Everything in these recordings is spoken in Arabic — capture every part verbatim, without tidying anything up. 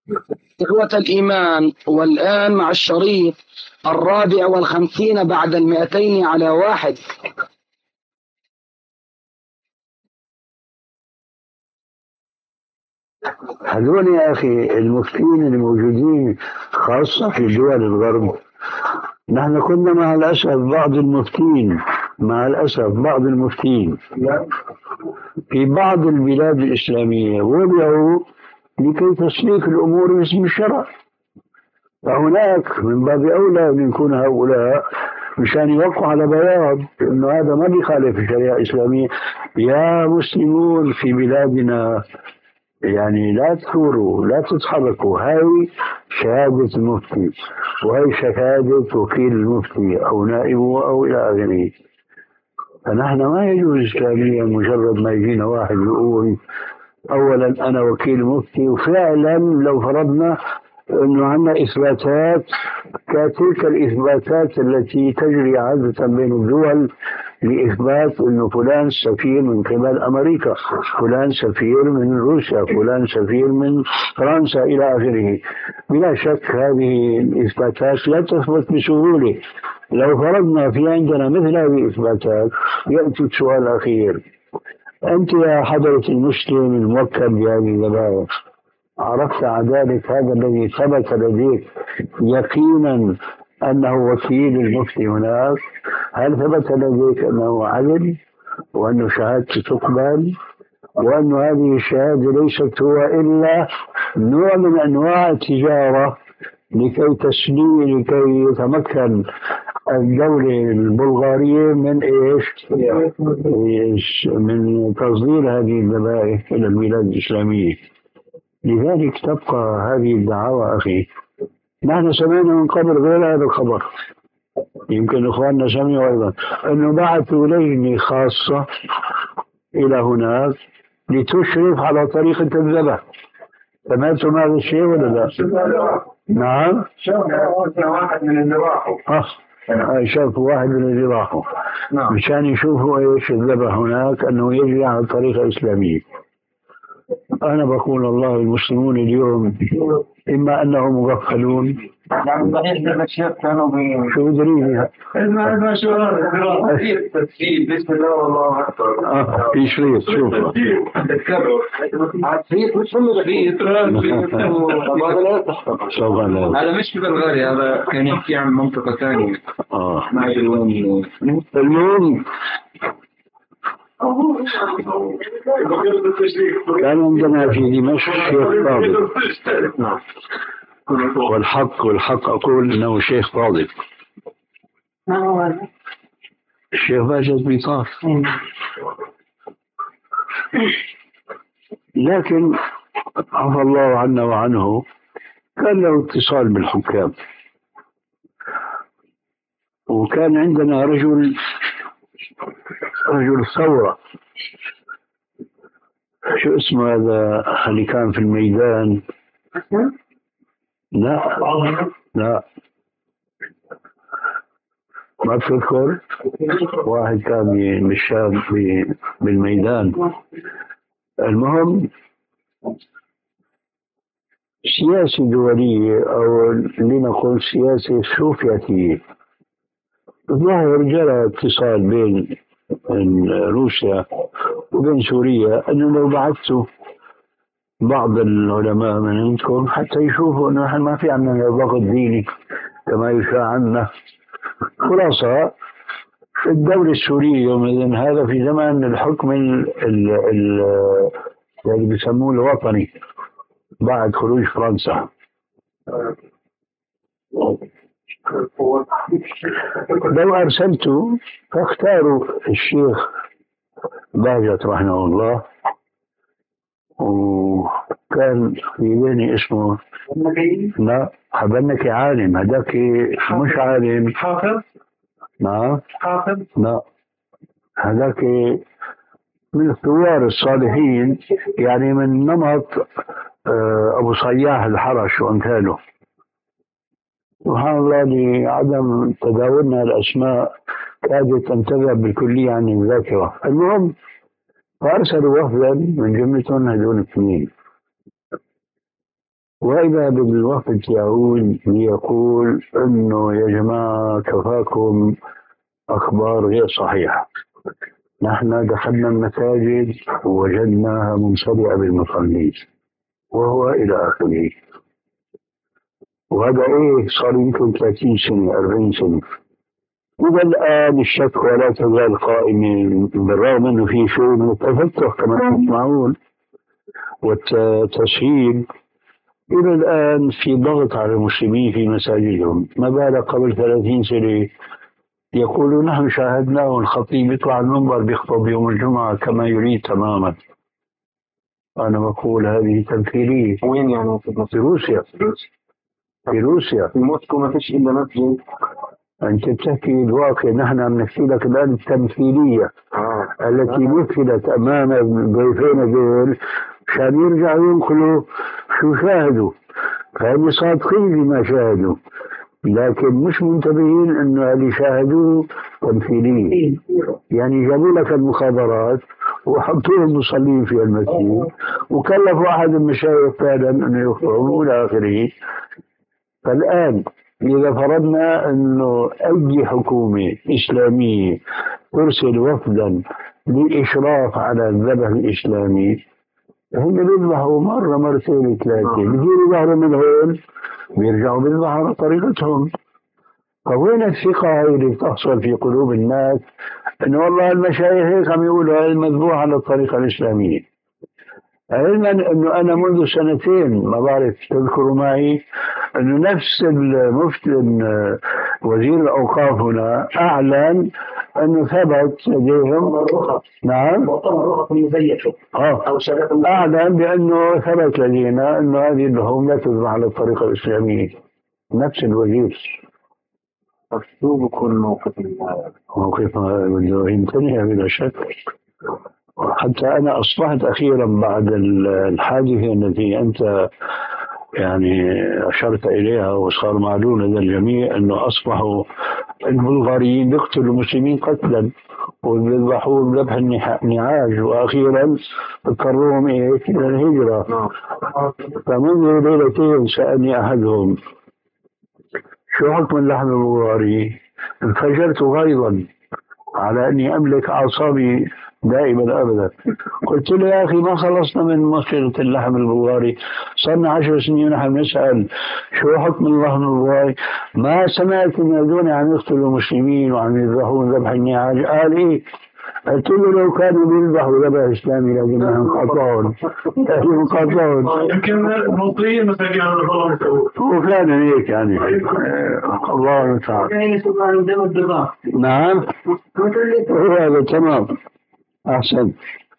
إخوة الإيمان، والآن مع الشريط الرابع والخمسين بعد المئتين على واحد. هذول يا أخي المفتين الموجودين خاصة في دول الغرب، نحن كنا مع الأسف بعض المفتين مع الأسف بعض المفتين في بعض البلاد الإسلامية وضعوا لكي تسليك الأمور باسم الشرع، فهناك من باب أولى أن يكون هؤلاء مشان يوقعوا على بياض أنه هذا ما بيخالف الشريعة الإسلامية. يا مسلمون في بلادنا يعني لا تثوروا لا تتحركوا، هاي شهادة المفتي وهي شهادة وكيل المفتي أو نائبه أو إلى آخره. فنحن ما يجوز إسلاميا مجرد ما يجينا واحد يقول أولا أنا وكيل مفتي، وفعلا لو فرضنا أنه عندنا إثباتات كتلك الإثباتات التي تجري عادة بين الدول لإثبات أنه فلان سفير من قبل أمريكا، فلان سفير من روسيا، فلان سفير من فرنسا إلى آخره. بلا شك هذه الإثباتات لا تثبت بسهولة. لو فرضنا في عندنا مثل هذه الإثباتات يأتي السؤال الأخير: أنت يا حضرة المسلم الموكل بهذه الذبائح، عرفت ذلك هذا الذي ثبت لديك يقينا أنه وكيل المفتي هناك؟ هل ثبت لديك أنه عدل وأن شهادته تقبل وأن هذه الشهادة ليست هو إلا نوع من أنواع التجارة لكي تسليم لكي يتمكن الدولة البلغارية من إيش؟ من تصدير هذه الذبائح إلى البلاد الإسلامية. لذلك تبقى هذه الدعاوى أخي. نحن سمعنا من قبل غير هذا الخبر، يمكن إخواننا سمعوا أيضا أنه بعثوا لجنة خاصة إلى هناك لتشرف على طريقة الذبح. سمعتم هذا الشيء ولا لا؟ نعم، شافوا واحد من اللي راحوا اه شافوا واحد من اللي راحوا مشان يشوفوا ايش الذبح هناك، انه يجري على طريقة اسلامية. أنا بقول الله المسلمون اليوم إما أنهم مغفلون. يعني صحيح أن الشيخ كانوا بي شو دليلها؟ ما ما شو هذا في تسجيل بسم الله والله أكبر. آه في شريط شوف. تذكروا عفريت مش هم عفريت هذا مش في بلغاريا، هذا كان يحكي عن منطقة ثانية. آه ما أدري وين. المهم كان عندنا في دمشق شيخ فاضل، والحق والحق أقول إنه شيخ فاضل، الشيخ باجد بيطار. لكن عفى الله عنا وعنه، كان له اتصال بالحكام، وكان عندنا رجل رجل ثورة، شو اسمه هذا اللي كان في الميدان؟ لا لا ما تذكر. واحد كان من الشام بالميدان. المهم سياسة دولية أو لنقول سياسة سوفيتية. ظهر جرى اتصال بين روسيا وبين سوريا أنه لو بعثتوا بعض العلماء من عندكم حتى يشوفوا أنه نحن ما في عندنا ضغط ديني كما يشاع عنا. خلاصة الدولة السورية يومئذ، هذا في زمان الحكم اللي بيسموه الوطني بعد خروج فرنسا، لو أرسلته فاختاروا الشيخ باجت رحمه الله، وكان في بيني اسمه لا حبنك عالم، هذاك مش عالم حافظ. نعم حافظ. لا هذاك من الثوار الصالحين، يعني من نمط أبو صياح الحرش وأمثاله. سبحان الله لعدم تداولنا الأسماء كادت أن تذهب بالكلية عن الذاكرة. المهم فأرسلوا وفدا من جملتهم هذول الاثنين، وإذا بالوقت يعود ليقول إنه يا جماعة كفاكم أخبار غير صحيحة، نحن دخلنا المساجد ووجدناها ممتلئة بالمصلين وهو إلى آخره. وهذا إيه صار يمكن ثلاثين سنة أربعين سنة. إذا الآن الشك ولا تزال قائمة بالرغم أنه في شيء من التفتح كما تسمعون والتسهيل. إلى الآن في ضغط على المسلمين في مساجدهم، ما بالك قبل ثلاثين سنة يقولون نحن شاهدناه الخطيب يطلع على المنبر بيخطب يوم الجمعة كما يريد تماما. أنا بقول هذه تمثيلية. وين يعني؟ في روسيا. في روسيا في موسكو ما فيش إلا مسجد. أنت بتحكي الواقع، نحن عم نحكي لك الآن التمثيلية آه. التي مثلت أمام ضيفين دول عشان يرجعوا ينقلوا شو شاهدوا، فهم صادقين بما شاهدوا، لكن مش منتبهين أنه اللي شاهدوه تمثيلية. يعني جابوا لك المخابرات وحطوهم مصلين في المسجد وكلفوا أحد المشايخ فعلا أنه يخطب إلى آخره. فالآن إذا فرضنا أنه أي حكومة إسلامية ترسل وفدا للإشراف على الذبح الإسلامي، هم بيذبحوا مرة مرتين ثلاثة، بيجيبوا ظهر من هون بيرجعوا بيذبحوا على طريقتهم. فوين الثقة هاي اللي بتحصل في قلوب الناس أنه والله المشايخ هيك عم يقولوا المذبوح على الطريقة الإسلامية؟ علما أنه أنا منذ سنتين ما بعرف تذكروا معي أنه نفس المفتي وزير الأوقاف هنا أعلن أنه ثبت لديهم. نعم. آه. أعلن بأنه ثبت لدينا أنه هذه اللحوم لا تذبح على الطريقة الإسلامية. نفس الوزير. شو بكون موقف موقف بده ينتهي بلا شك. حتى أنا أصبحت أخيرا بعد الحادثة التي أنت يعني أشرت إليها وصار معلوم لدى الجميع أنه أصبحوا البلغاريين يقتلوا المسلمين قتلا ويذبحون ذبح النعاج، وأخيرا اضطروهم إلى الهجرة. فمنذ ليلتين سألني أحدهم شو حكم اللحم البلغاري؟ انفجرت غيظا على أني أملك أعصابي دائما أبدا. قلت له يا أخي ما خلصنا من مشكلة اللحم البلغاري، صرنا عشر سنين ونحن نسأل شو حكم اللحم البلغاري، ما سمعت من هذول عم يقتلوا مسلمين وعم يذبحون ذبح النعاج. قال إيه؟ قلت له لو كانوا بيذبحوا ذبح إسلامي لازم نقاطعهم لازم نقاطعهم. يمكن المصريين مساكين على الغلط. هو فعلا هيك يعني. الله المستعان. نعم هذا تمام. أحسن.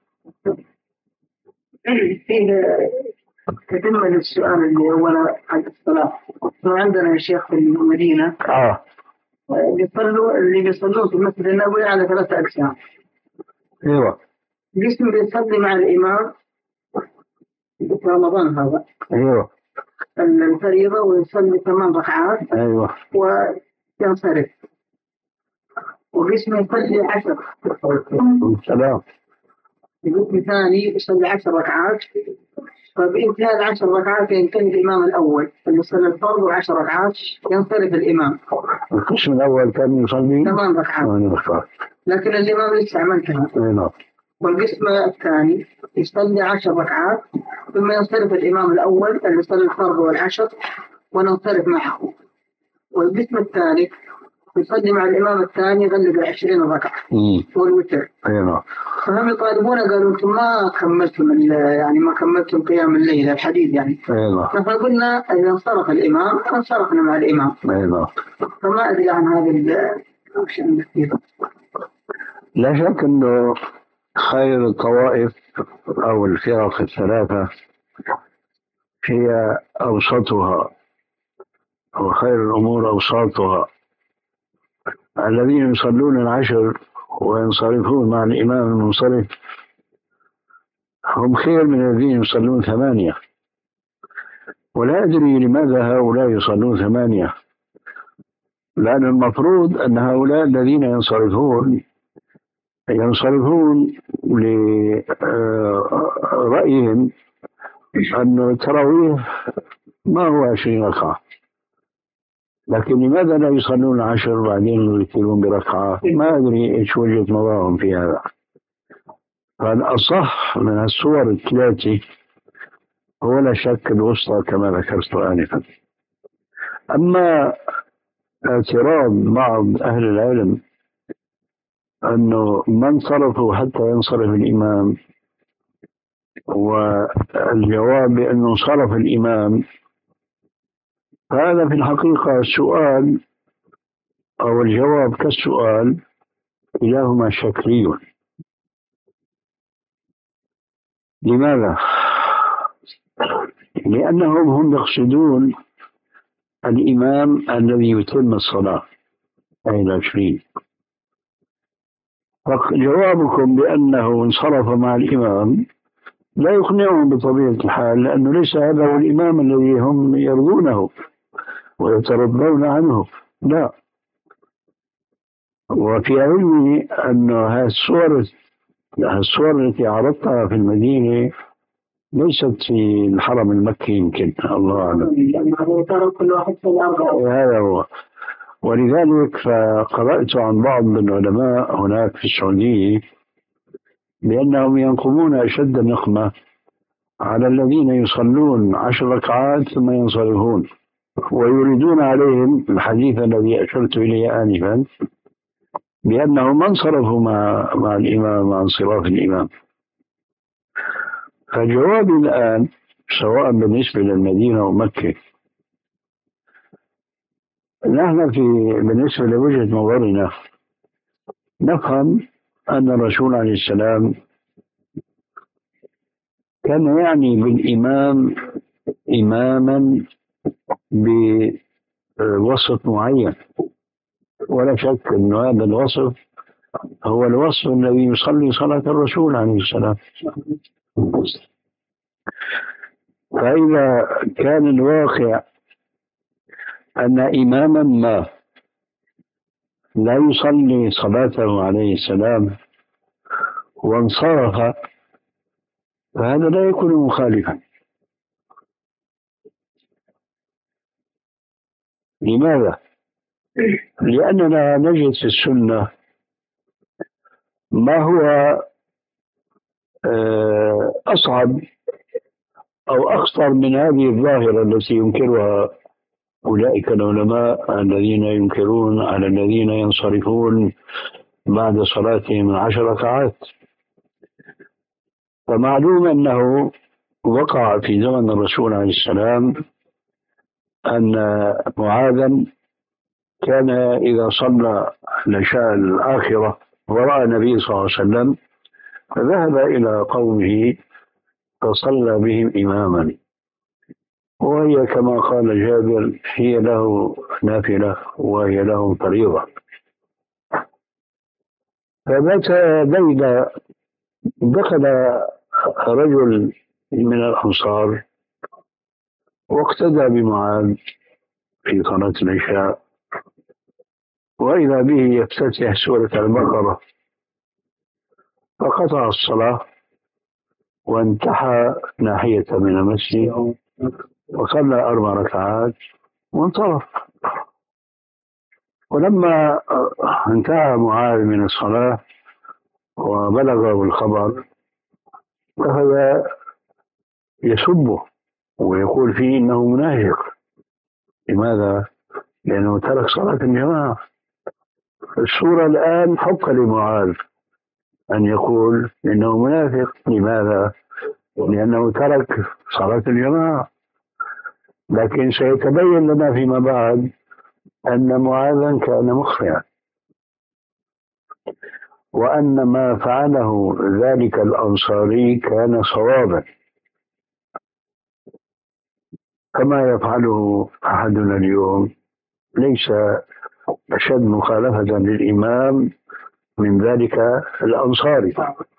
تكمل السؤال اللي هو عن الصلاة. عندنا يا شيخ في المدينة آه. بيصلوا اللي بيصلون في المسجد النبوي على ثلاثة أقسام. أيوة. قسم بيصلي مع الإمام في رمضان هذا. أيوة. الفريضة ويصلي ثمان ركعات. أيوة. وينصرف. وقسم يصلي عشر. سلام. القسم الثاني يصلي عشر ركعات، فبانتهاء العشر ركعات ينتهي الإمام الأول اللي يصلي الفرض وعشر ركعات ينصرف الإمام. القسم الأول كان يصلي ثمان ركعات لكن الإمام لسه ما انتهى. والقسم الثاني يصلي عشر ركعات ثم ينصرف الإمام الأول اللي يصلي الفرض والعشر وننصرف معه. والقسم الثالث يصلي مع الإمام الثاني يغلب العشرين ركعة والوتر. أيوة. فهم يطالبون قالوا أنتم ما كملتم يعني ما كملتم قيام الليل الحديث يعني. أيوة. فقلنا إذا انصرف الإمام انصرفنا مع الإمام. أيوة. فما أدري عن هذا الشيء. لا شك أنه خير الطوائف أو الفرق الثلاثة هي أوسطها، وخير الأمور أوساطها. الذين يصلون العشر وينصرفون مع الإمام المنصرف هم خير من الذين يصلون ثمانية. ولا أدري لماذا هؤلاء يصلون ثمانية، لأن المفروض أن هؤلاء الذين ينصرفون ينصرفون لرأيهم أن التراويح ما هو عشرين ركعة. لكن لماذا لا يصلون عشر بعدين يوترون بركعة؟ ما أدري إيش وجهة نظرهم في هذا. فالأصح من الصور الثلاثة هو لا شك الوسطى كما ذكرت آنفا. أما اعتراض بعض أهل العلم أنه ما انصرفوا حتى ينصرف الإمام، والجواب بأنه انصرف الإمام، فهذا في الحقيقة السؤال أو الجواب كالسؤال كلاهما شكلي. لماذا؟ لأنهم هم يقصدون الإمام الذي يتم الصلاة أي العشرين. فجوابكم بأنه انصرف مع الإمام لا يقنعهم بطبيعة الحال، لأنه ليس هذا هو الإمام الذي هم يرضونه ويترضون عنه، لا. وفي علمي أن هذه الصور الصور التي عرضتها في المدينة ليست في الحرم المكي، يمكن الله أعلم. هذا هو. ولذلك فقرأت عن بعض العلماء هناك في السعودية بأنهم ينقمون أشد النقمة على الذين يصلون عشر ركعات ثم ينصرفون، ويريدون عليهم الحديث الذي أشرت إليه آنفا بأنه ما انصرفوا مع, مع الإمام مع انصراف الإمام. فجوابي الآن سواء بالنسبة للمدينة ومكة، نحن في بالنسبة لوجهة نظرنا نفهم أن الرسول عليه السلام كان يعني بالإمام إماما بوصف معين، ولا شك أن هذا الوصف هو الوصف الذي يصلي صلاة الرسول عليه السلام. فإذا كان الواقع أن إماما ما لا يصلي صلاته عليه السلام وانصرف، فهذا لا يكون مخالفا. لماذا؟ لأننا نجد في السنة ما هو أصعب أو أخطر من هذه الظاهرة التي ينكرها أولئك العلماء الذين ينكرون على الذين ينصرفون بعد صلاتهم عشر ركعات. فمعلوم أنه وقع في زمن الرسول عليه السلام أن معاذا كان إذا صلى العشاء الآخرة ورأى النبي صلى الله عليه وسلم فذهب إلى قومه فصلى بهم إماما، وهي كما قال جابر هي له نافلة وهي له فريضة. فمتى بين دخل رجل من الأنصار واقتدى بمعاذ في صلاة العشاء، وإذا به يفتتح سورة البقرة، فقطع الصلاة وانتحى ناحية من المسجد وصلى أربع ركعات وانصرف. ولما انتهى معاذ من الصلاة وبلغه الخبر أخذ يسبه ويقول فيه إنه منافق. لماذا؟ لأنه ترك صلاة الجماعة. الصورة الآن حق لمعاذ أن يقول إنه منافق. لماذا؟ لأنه ترك صلاة الجماعة. لكن سيتبين لنا فيما بعد أن معاذا كان مخطئا، وأن ما فعله ذلك الأنصاري كان صوابا كما يفعله أحدنا اليوم. ليس أشد مخالفة للإمام من ذلك الأنصاري.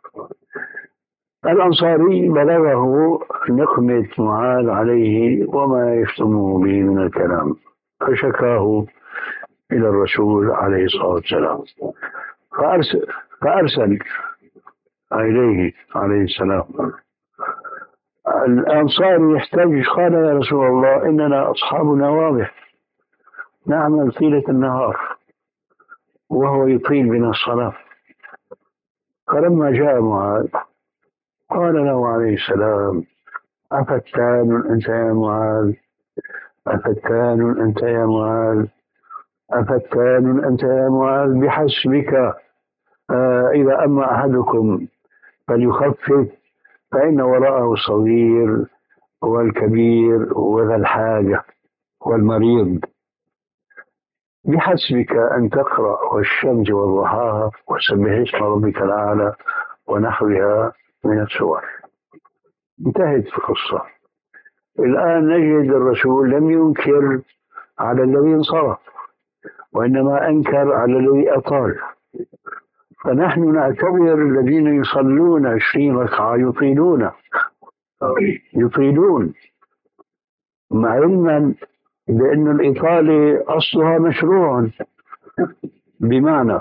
الأنصاري بلغه نقمة معاذ عليه وما يشتمه به من الكلام، فشكاه إلى الرسول عليه الصلاة والسلام، فأرسل, فأرسل إليه عليه السلام الأنصار يحتاج، قال يا رسول الله إننا أصحاب نوابه نعمل طيلة النهار وهو يطيل بنا الصلاة. فلما جاء معاذ قال له عليه السلام: أفتان أنت يا معاذ، أفتان أنت يا معاذ، أفتان أنت يا معاذ، بحسبك آه إذا أما أحدكم فليخفف فإن وراءه الصغير والكبير وذا الحاجة والمريض. بحسبك أن تقرأ والشمس والضحاها وسبح اسم ربك الأعلى ونحوها من السور. انتهت القصة. الآن نجد الرسول لم ينكر على الذي انصرف، وإنما أنكر على الذي أطال. فنحن نعتبر الذين يصلون عشرين ركعة يطيلون يطيلون مع علما بأن الإطالة أصلها مشروع، بمعنى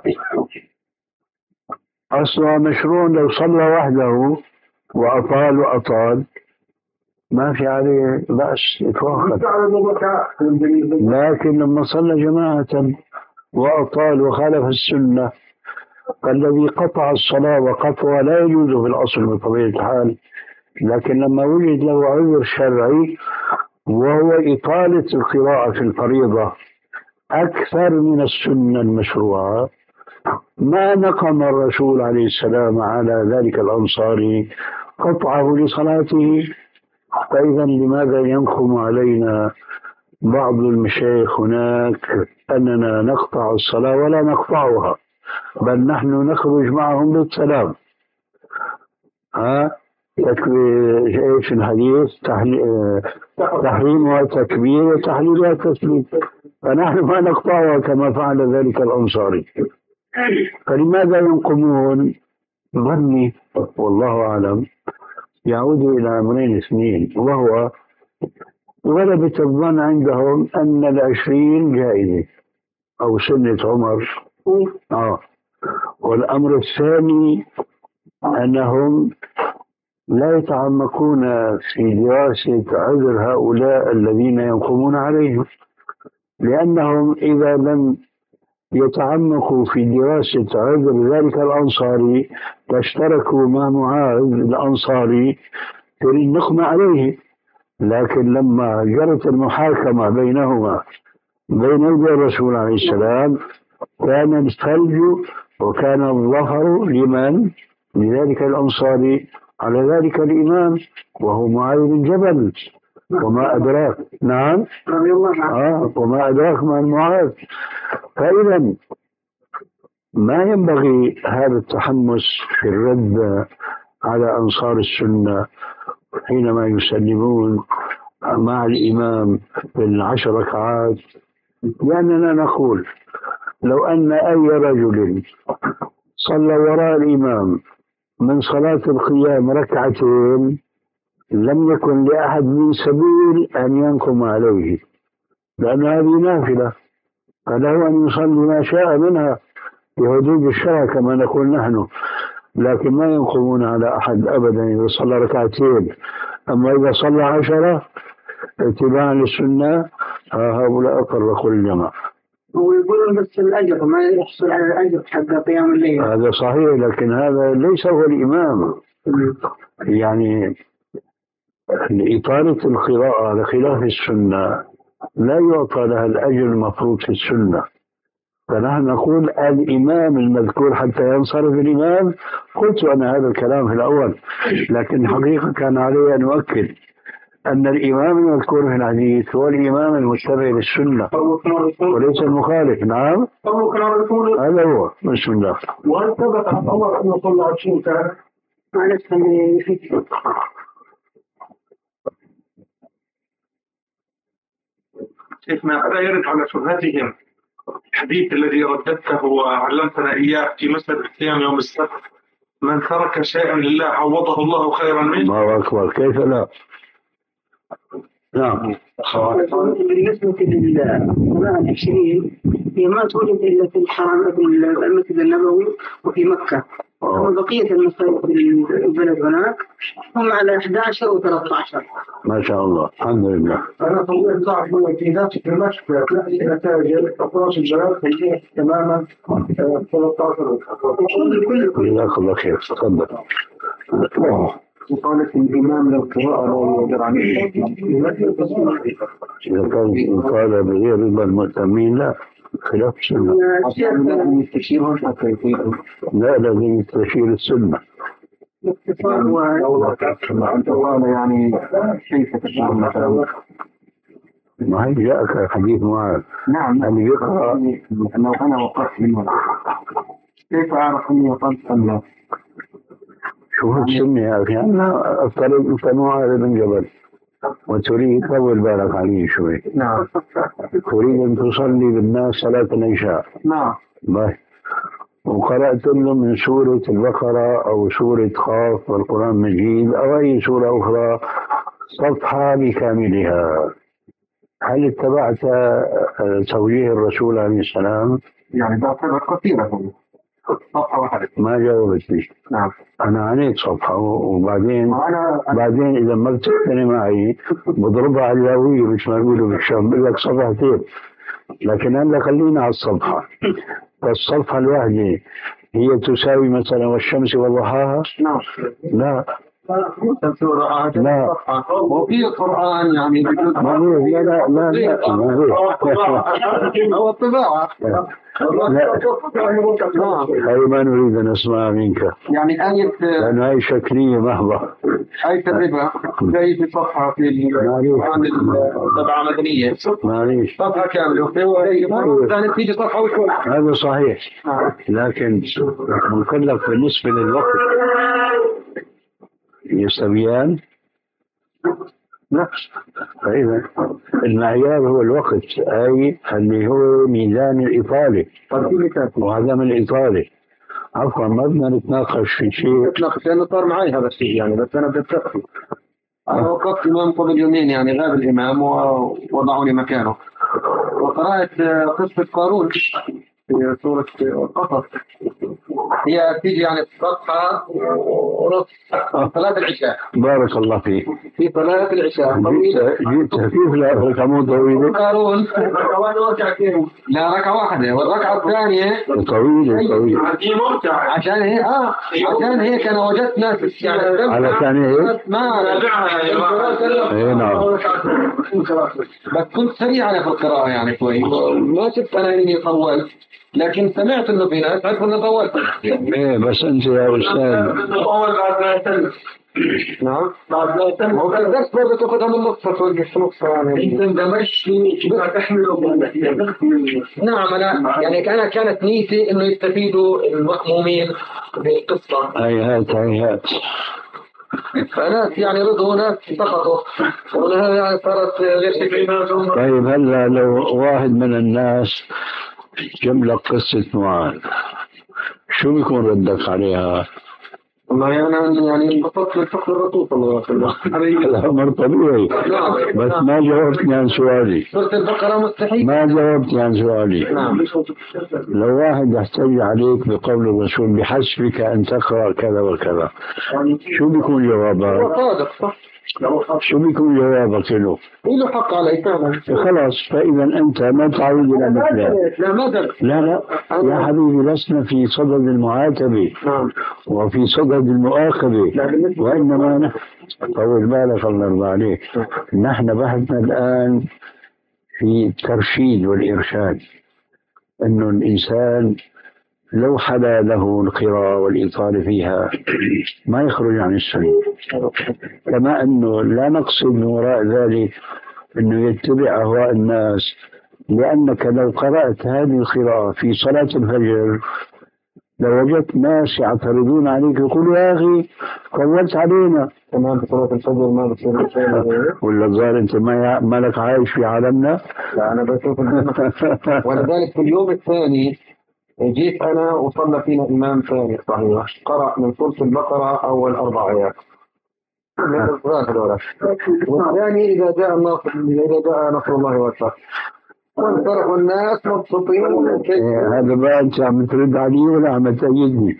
أصلها مشروع. لو صلى وحده وأطال وأطال ما في عليه بأس إطلاقا، لكن لما صلى جماعة وأطال وخالف السنة فالذي قطع الصلاة وقطعها لا يجوز في الأصل بطبيعة الحال، لكن لما وجد له عذر شرعي وهو إطالة القراءة في الفريضة أكثر من السنة المشروعة ما نقم الرسول عليه السلام على ذلك الأنصاري قطعه لصلاته. فإذا لماذا ينقم علينا بعض المشايخ هناك أننا نقطع الصلاة ولا نقطعها، بل نحن نخرج معهم بالسلام؟ ها ايش الحديث؟ تحريمها تكبير وتحليلها تسليم، فنحن ما نقطعها كما فعل ذلك الأنصاري. فلماذا ينقمون؟ ظني والله أعلم يعود إلى أمرين اثنين، وهو غلبة الظن عندهم أن العشرين جائزة أو سنة عمر. آه. والأمر الثاني أنهم لا يتعمقون في دراسة عذر هؤلاء الذين ينقمون عليهم، لأنهم إذا لم يتعمقوا في دراسة عذر ذلك الأنصاري فاشتركوا مع معاذ الأنصاري في النقم عليه. لكن لما جرت المحاكمة بينهما بين يدي الرسول عليه السلام كان الثلج وكان الظفر لمن؟ لذلك الأنصاري على ذلك الإمام وهو معاذ بن جبل. وما أدراك نعم آه وما أدراك ما معاذ. فإذا ما ينبغي هذا التحمس في الرد على أنصار السنة حينما يسلمون مع الإمام في العشر ركعات، لأننا نقول لو أن أي رجل صلى وراء الإمام من صلاة القيام ركعتين لم يكن لأحد من سبيل أن ينقم عليه، لأن هذه نافلة فله أن يصلي ما شاء منها بحدود الشرع كما نقول نحن، لكن ما ينقمون على أحد أبدا إذا صلى ركعتين. أما إذا صلى عشرة اتباعا للسنة هؤلاء فرقوا الجماعة. ويقولون بس الأجر ما يحصل على الأجر حق قيام الليل. هذا صحيح، لكن هذا ليس هو الإمام. يعني لإطالة القراءة على خلاف السنة لا يعطى لها الأجر المفروض في السنة. فنحن نقول الإمام المذكور حتى ينصرف الإمام. قلت أنا هذا الكلام في الأول، لكن الحقيقة كان علي أن أؤكد أن الإمام المذكور في الحديث هو الإمام المتبع للسنة وليس المخالف. نعم هذا هو. بسم الله. وهل ثبت عن عمر أنه صلى عشرين سنة؟ معلش خليني شيخنا ألا يرد على شبهتهم الحديث الذي رددته وعلمتنا إياه في مسألة القيام يوم السبت: من ترك شيئا لله عوضه الله خيرا منه. الله أكبر، كيف لا؟ نعم. بالنسبة للصلاة العشرين هي ما توجد إلا في الحرم في المسجد النبوي وفي مكة، أما بقية المصاريف في البلد هناك هم على إحدى عشر و ثلاثة عشر. ما شاء الله الحمد لله. أنا طويل صعب في ناس في دمشق تلاقي نتائج أفراش البلد تنتهي تماما ثلاثة عشر. جزاك الله خير. تفضل. وقالت الإمام للقراءة لا يقدر عليه. إذا كان قال بغير رضا المؤتمين لا خلاف السنة. لازم يستشيرهم حتى يطيعوا. لا لازم يستشير السنة. أنت قال يعني كيف تشعر مثلا؟ ما هي جاءك حديث معاذ. نعم. اللي يقرأ لو أنا وقفت منه كيف أعرف أني وقفت أم لا؟ شوف السنة يا أخي. أنا أفترض أنت معاذ بن جبل وتريد طول بالك عليه شوي. نعم. تريد أن تصلي بالناس صلاة العشاء. نعم. باي. وقرأت له من سورة البقرة أو سورة قاف والقرآن المجيد أو أي سورة أخرى صفحة بكاملها. هل اتبعت توجيه الرسول عليه السلام؟ يعني تعتبر قصيرة صفحة واحدة. ما جاوبتني. نعم. أنا عنيت صفحة وبعدين أنا بعدين إذا ما بتقتني معي بضربها على اللاوية مش ما يقولوا بالشام بقول لك صفحتين. لكن أنا خلينا على الصفحة. فالصفحة الواحدة هي تساوي مثلا والشمس وضحاها؟ نعم. لا. لا. وفي القرآن يعني ما هي لا لا لا لا ما هي. هو الطباعة. هاي ما نريد أن نسمع منك. يعني آية لأن هاي شكلية محضة. آية الربا زي في صفحة في القرآن الطبعة مدنية. معليش. صفحة كاملة. كانت تيجي صفحة وشوي. هذا صحيح. لكن مكلف بالنسبة للوقت يستويان؟ لا. فإذا المعيار هو الوقت أي اللي هو ميزان الإطالة وعدم الإطالة. عفوا ما بدنا نتناقش في شيء. نتناقش لأنه صار معي هذا الشيء يعني بس أنا بدي أتفق. أنا وقفت إمام قبل يومين يعني غاب الإمام ووضعوني مكانه وقرأت قصة قارون في سورة القصص. هي تيجي يعني صفحة ونص صلاة العشاء. بارك الله فيك. في صلاة العشاء جيت خفيف لا رقم طويلة. قارون لا ركعة واحدة والركعة الثانية طويلة طويلة. عشان هي اه عشان هيك أنا وجدت ناس يعني على ثانية هيك؟ ما اي نعم. بس كنت سريع في القراءة يعني كويس. ما شفت أنا إني طولت لكن سمعت إنه في ناس عرفوا إني طولت. ايه بس أنت يا أستاذ. نعم. بعد ما يتم. هو الدرس برضه تاخدها من نص توقف نص يعني. أنت اندمجت تحمله. نعم أنا يعني أنا كانت نيتي إنه يستفيدوا المأمومين بالقصة. هيهات هيهات. فناس يعني رضوا ناس سقطوا ولها يعني صارت غير شكل. طيب هلا لو واحد من الناس جاب لك قصة معاذ شو بيكون ردك عليها؟ والله أنا يعني انبسطت للفقر الرسول صلى الله عليه وسلم. الأمر طبيعي. بس ما جاوبتني عن سؤالي. سورة البقرة مستحيل. ما جاوبتني عن سؤالي. نعم. لو واحد يحتج عليك بقول الرسول بحسبك أن تقرأ كذا وكذا شو بيكون جوابك؟ صادق صح. شو بيكون جوابك له؟ له حق علي فعلا. خلاص فإذا أنت ما تعود إلى مثله. لا ما درت. لا لا يا حبيبي لسنا في صدد المعاتبة. نعم. وفي صدد المؤاخذة وإنما نحن طول بالك الله يرضى عليك. نحن بحثنا الآن في الترشيد والإرشاد أنه الإنسان لو حدا له القراءة والإطالة فيها ما يخرج عن السنة. كما أنه لا نقصد من وراء ذلك أنه يتبع أهواء الناس لأنك لو قرأت هذه القراءة في صلاة الفجر لوجدت ناس يعترضون عليك يقولوا يا أخي طولت علينا. كمان في صلاة الفجر ما بتصير شيء. ولا الظاهر أنت ما ما لك عايش في عالمنا. لا أنا بشوف ولذلك في اليوم الثاني جيت أنا وصلى فينا إمام ثاني صحيح قرأ من سورة البقرة أول أربع آيات. والثاني إذا جاء النصر إذا جاء نصر الله والفتح. وانصرفوا الناس مبسوطين. هذا بقى أنت عم ترد علي ولا عم تأيدني؟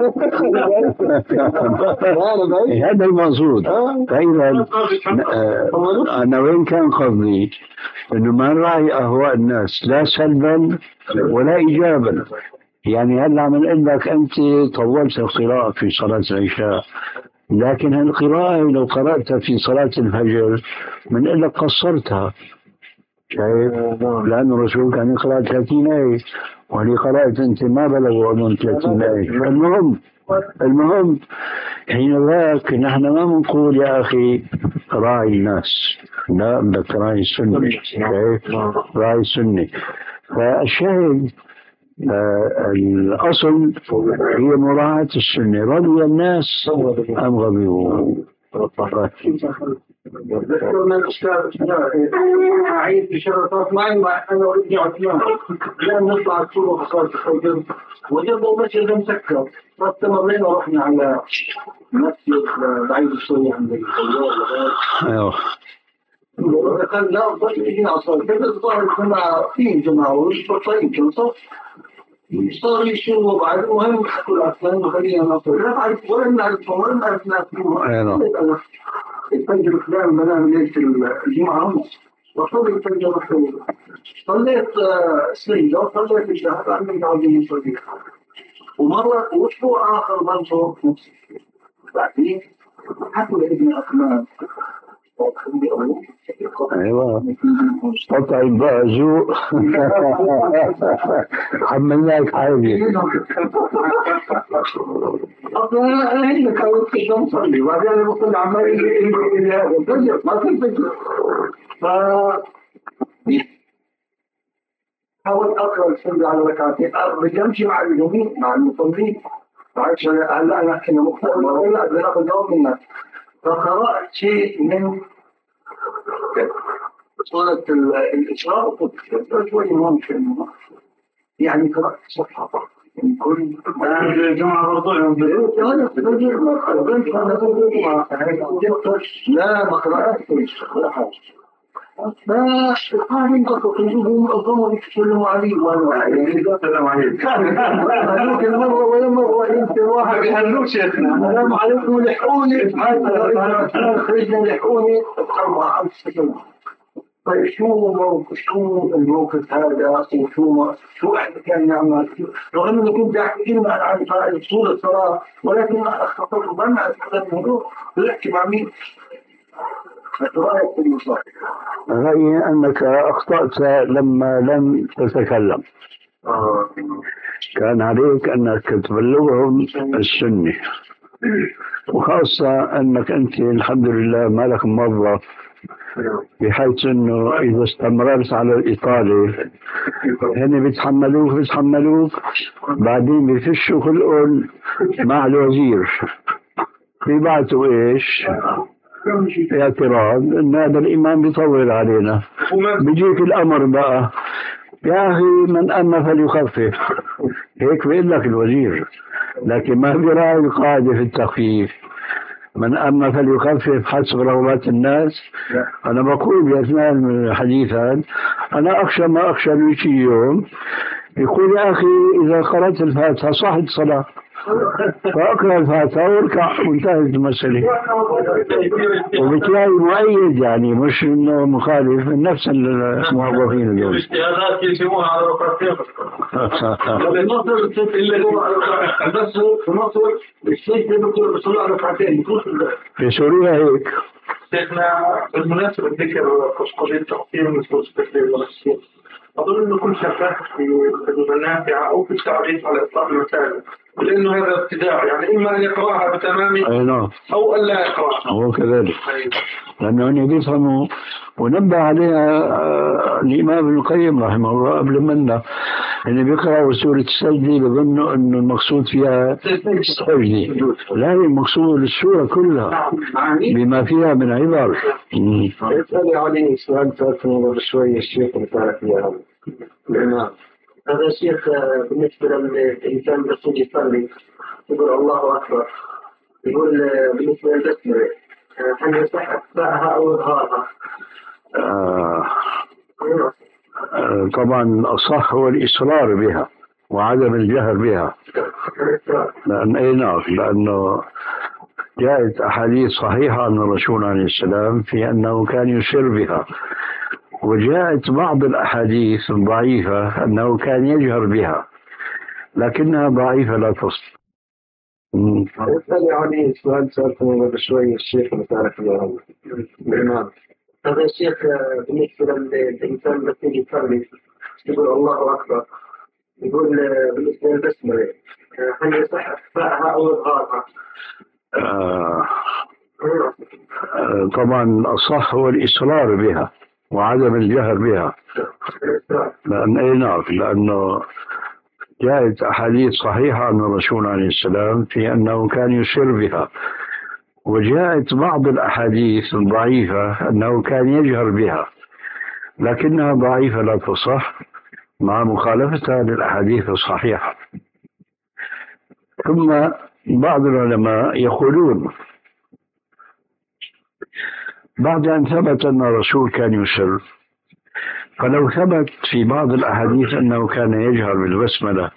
هذا المقصود. فإذا أنا وين كان قصدي؟ إنه ما نراعي أهواء الناس لا سلبا ولا إيجابا. يعني هلا عم نقول لك أنت طولت القراءة في صلاة العشاء، لكن هالقراءة لو قرأتها في صلاة الفجر بنقول لك قصرتها. شايف؟ لأن الرسول كان يقرأ ثلاثين آية وهي قرأت أنت ما بلغوا عمر ثلاثين آية. المهم المهم حين ذاك نحن ما بنقول يا أخي راعي الناس، لا بدك راعي السنة. شايف؟ راعي السنة. فالشاهد آه الأصل هي مراعاة السنة. رضي الناس أم غضبوا. ذكرنا الأستاذ أعيد بشرطات معي مع أنا وابني عثمان لأن نطلع الصورة صلاة الفجر وجدوا مسجد مسكر، فاستمرينا ورحنا على مسجد بعيد شوي عن أيوه. قال لا بس تجينا على صلاة الفجر. الظاهر كنا في جماعة وطيب كنصف صار يشوفوا بعد. المهم حكوا العثمان وخلينا نصر لا نعرف ولا نعرفهم ولا نعرف ناس. الفجر فلان بنام ليلة الجمعة وصلي الفجر الحلول. صليت سيدة وصليت الشهر عن من عظيم صديق. ومرة وأسبوع آخر برضه نفسي. بعدين حكوا لابن عثمان ايوه قطع البازو حملناك حاجه. اصلا انا هنا كنت بصلي وبعدين انا بصلي عمال يقول هذا الفجر ما في فجر. ف حاولت اقرا الفجر على ركعتين بجمشي مع اليومين مع المصلين. معلش هلا انا كنا مختار ولا بدي اخذ جواب منك. فقرات شيء من صورة الإشراق شوي ممكن يعني قرأت صفحة فقط من كل الجماعة برضو لا ما قرأتش ولا حاجة. فقال انقصوا قلوبهم أظنوا يتكلموا علي وأنا يعني السلام عليكم. هذوك المرة ولا مرة يمكن واحد بيهلوك شيخنا. السلام عليكم لحقوني خرجنا لحقوني أربعة ألف سكنة. طيب شو موقف شو الموقف هذا وشو شو احنا كان نعمل رغم انه كنت احكي كلمه عن طول الصلاه ولكن اختصرت ما استخدم الموضوع بحكي مع مين؟ رايك في المصلاه؟ رأيي أنك أخطأت لما لم تتكلم. كان عليك أنك تبلغهم السنة، وخاصة أنك أنت الحمد لله ما لك موظف بحيث أنه إذا استمررت على الإطالة هن بيتحملوك بيتحملوك بعدين بيفشوا خلقهم مع الوزير بيبعتوا إيش؟ اعتراض ان هذا الامام بيطول علينا. بيجيك الامر بقى يا اخي من أم فليخفف، هيك بيقول لك الوزير، لكن ما بيراعي القاعده في التخفيف من أم فليخفف حسب رغبات الناس. انا بقول باثناء الحديث هذا انا اخشى ما اخشى من شيء يوم يقول يا اخي اذا قرأت الفاتحه صحت صلاه فأقرأ الفاتحة واركع وانتهت المسألة. وبتلاقي مؤيد يعني مش انه مخالف من نفس الموظفين دول. الاجتهادات يسموها على ركعتين. بالمصر اللي هو بس في مصر الشيخ بيقول بيصلوا على ركعتين. في سوريا هيك. شيخنا بالمناسبة ذكر قضية تقسيم نصوص التكبير والتسليم. أظن أنه كل شفاف في الحدود النافعة أو في التعريف على إطلاق المسائل، لأنه هذا ابتداع يعني إما أن يقرأها بتمامه أو أن لا يقرأها. هو كذلك لأنه هن بيفهموا ونبه عليها الإمام ابن القيم رحمه الله قبل منا اللي بيقرأوا سورة السجدة بظنوا أنه المقصود فيها السجدة، لا المقصود السورة كلها بما فيها من عبر. يسأل عليه سؤال ثالث شوية الشيخ مثالك فيها الإمام هذا الشيخ بالنسبة للإنسان بس يصلي يقول الله أكبر، يقول بالنسبة للبسمة هل يصح إخفاءها أو إظهارها؟ آه. آه طبعا الأصح هو الإصرار بها وعدم الجهر بها. لأن أي نعم، لأنه جاءت أحاديث صحيحة عن الرسول عليه السلام في أنه كان يسر بها، وجاءت بعض الأحاديث الضعيفة أنه كان يجهر بها، لكنها ضعيفة لا تصل. يسأل عليه سؤال سألته قبل شوي الشيخ مسألة الإمام. هذا الشيخ بالنسبة للإنسان بس يجي يصلي يقول الله أكبر، يقول بالنسبة للبسملة هل يصح إخفاءها أو إظهارها؟ آه طبعا الأصح هو الإصرار بها وعدم الجهر بها. لأن أي نعم، لأنه جاءت أحاديث صحيحة عن الرسول عليه السلام في أنه كان يسر بها، وجاءت بعض الأحاديث الضعيفة أنه كان يجهر بها، لكنها ضعيفة لا تصح مع مخالفتها للأحاديث الصحيحة. ثم بعض العلماء يقولون بعد أن ثبت أن الرسول كان يسر، فلو ثبت في بعض الأحاديث أنه كان يجهر بالبسملة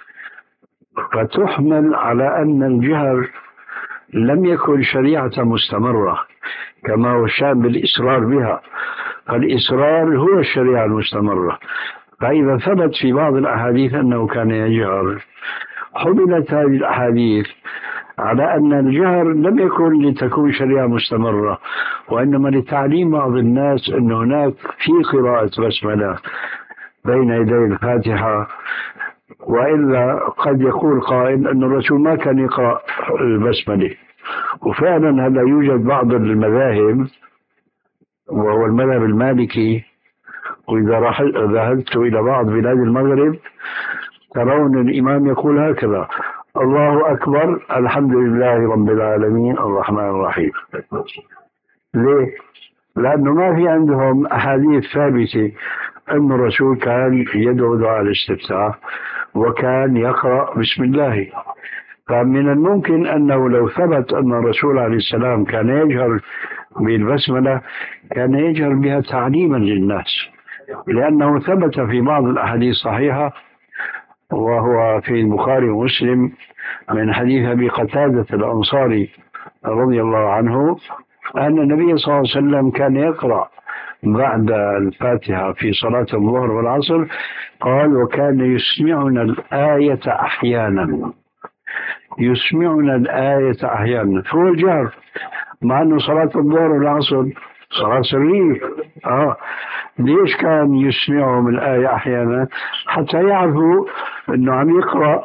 فتحمل على أن الجهر لم يكن شريعة مستمرة كما هو الشأن بالإصرار بها، فالإصرار هو الشريعة المستمرة. فإذا ثبت في بعض الأحاديث أنه كان يجهر، حملت هذه الأحاديث على أن الجهر لم يكن لتكون شريعة مستمرة، وإنما لتعليم بعض الناس أن هناك في قراءة بسملة بين يدي الفاتحة، وإلا قد يقول قائل أن الرسول ما كان يقرأ البسملة. وفعلا هذا يوجد بعض المذاهب، وهو المذهب المالكي، وإذا ذهبت إلى بعض بلاد المغرب ترون الإمام يقول هكذا: الله أكبر الحمد لله رب العالمين الرحمن الرحيم. ليه؟ لأنه ما في عندهم أحاديث ثابتة أن الرسول كان يدعو دعاء الاستفتاح وكان يقرأ بسم الله. فمن الممكن أنه لو ثبت أن الرسول عليه السلام كان يجهر بالبسملة كان يجهر بها تعليما للناس، لأنه ثبت في بعض الأحاديث الصحيحة، وهو في البخاري ومسلم من حديث أبي قتادة الأنصاري رضي الله عنه أن النبي صلى الله عليه وسلم كان يقرأ بعد الفاتحة في صلاة الظهر والعصر، قال: وكان يسمعنا الآية أحيانا. يسمعنا الآية أحيانا هو الجهر، مع أنه صلاة الظهر والعصر صلاة سرية. آه ليش كان يسمعهم الآية أحيانا؟ حتى يعرفوا أنه عم يقرأ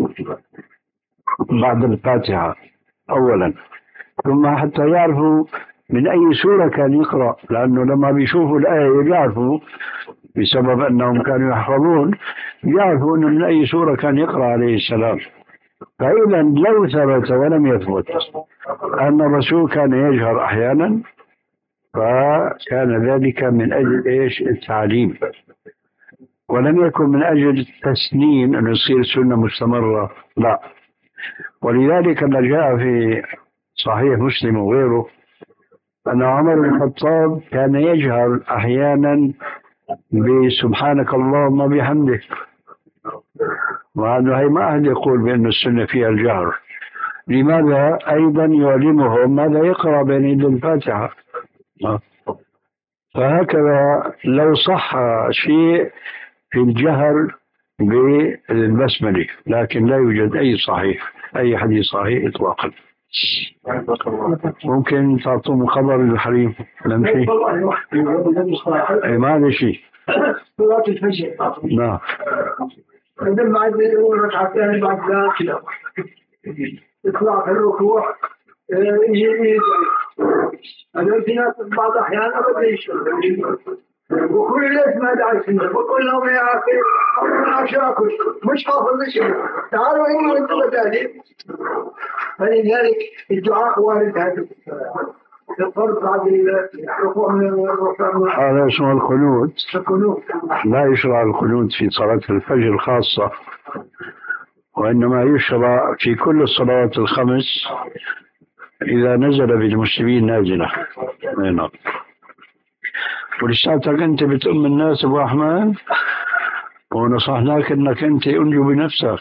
بعد الفاتحة أولا، ثم حتى يعرفوا من أي سورة كان يقرأ، لأنه لما بيشوفوا الآية يعرفوا بسبب أنهم كانوا يحفظون، يعرفوا أنه من أي سورة كان يقرأ عليه السلام. فإذا لو ثبت ولم يثبت أن الرسول كان يجهر أحيانا فكان ذلك من أجل إيش؟ التعليم، ولم يكن من أجل التسنين أن يصير سنة مستمرة، لا. ولذلك ما جاء في صحيح مسلم وغيره أن عمر بن الخطاب كان يجهر أحيانا بسبحانك اللهم بحمدك، وهذا هي ما أحد يقول بأن السنة فيها الجهر. لماذا؟ أيضا يعلمهم ماذا يقرأ بين يدي الفاتحة. فهكذا لو صح شيء في الجهر بالبسملة، لكن لا يوجد أي صحيح أي حديث صحيح إطلاقا. ممكن تعطوهم خبر الحريم لم شيء؟ أي ما هذا شيء. صلاة الفجر. نعم. عندما بعد ركعتين بعد ذلك يطلع في الركوع يجي أنا في ناس بعض الأحيان أبدا يشتغل وكل ليش ما دعي سنة وكل لهم يا أخي أنا أشاكل مش حافظ شيء تعالوا إني وأنتم بدالي. فلذلك الدعاء وارد هذا الفرض بعد الركوع من الركوع. هذا اسمه القنوت. لا يشرع القنوت في صلاة الفجر خاصة، وإنما يشرع في كل الصلوات الخمس إذا نزل بالمسلمين نازلة. نعم. ولساتك أنت بتؤم الناس أبو أحمد، ونصحناك أنك أنت أنجو بنفسك.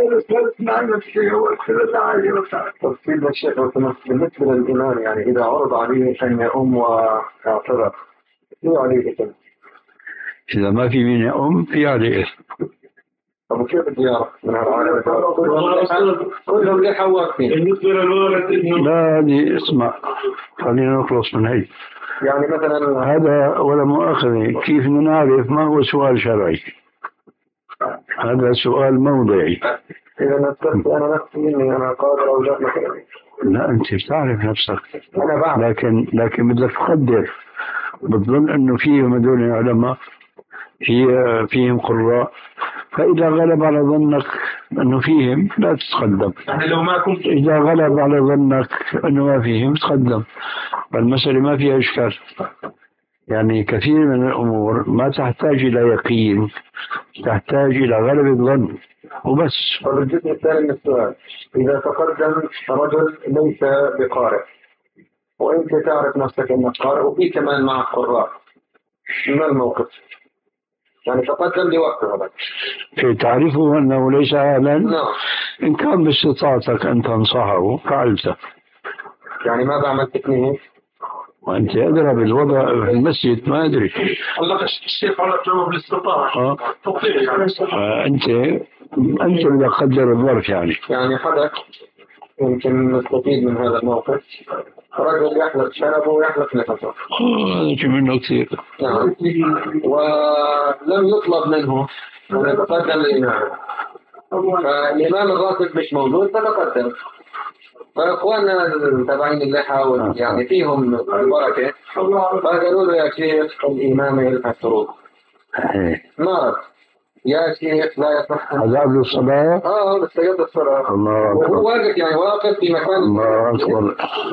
تفصيل الشيخ بالنسبة للإمام، يعني إذا عرض عليه أن يؤم واعترض شو عليه إثم؟ إذا ما في مين يؤم في عليه إثم. طب كيف الزيارة من هالعالم؟ كلهم ليه حواكين؟ بالنسبة للوالد لا هذه اسمع، خلينا نخلص من هي. يعني مثلا هذا ولا مؤاخذة، كيف نعرف ما هو سؤال شرعي؟ هذا سؤال موضعي. إذا نفسي أنا نفسي إني أنا قادر أو لا مثلا. لا أنت بتعرف نفسك، أنا بعرف. لكن لكن بدك تقدر، بتظن إنه فيهم هذول العلماء، في فيهم قراء، فإذا غلب على ظنك أنه فيهم لا تتقدم. يعني لو ما كنت إذا غلب على ظنك أنه ما فيهم تقدم، فالمسألة ما فيها إشكال. يعني كثير من الأمور ما تحتاج إلى يقين، تحتاج إلى غلبة ظن وبس. والجزء الثاني من السؤال، إذا تقدم رجل ليس بقارئ وأنت تعرف نفسك أنك قارئ وفي كمان معك قراء، ما الموقف؟ يعني تقدم لوقته هذا. كي تعرفه أنه ليس أهلا؟ نعم. إن كان باستطاعتك أن تنصحه فعلته. يعني ما بعمل تكنيك؟ وأنت أدرى بالوضع في المسجد، ما أدري. الله الشيخ على جواب الاستطاعة. آه. تطبيق يعني. فأنت أنت اللي قدر الظرف يعني. يعني حدث يمكن نستفيد من هذا الموقف، رجل يحلق شنبه ويحلق نفسه. هذا شيء منه كثير. نعم. ولم يطلب منه أن يتقدم للإمام، فالإمام الراتب مش موجود فتقدم. فإخواننا تبعين اللحى يعني فيهم البركة، فقالوا له يا شيخ الإمام يلفت الشروط. ما رد. يا شيخ لا يصح. عذاب للصلاة؟ اه بس قبل الصلاة. الله أكبر. وهو واقف يعني واقف في مكان. الله أكبر.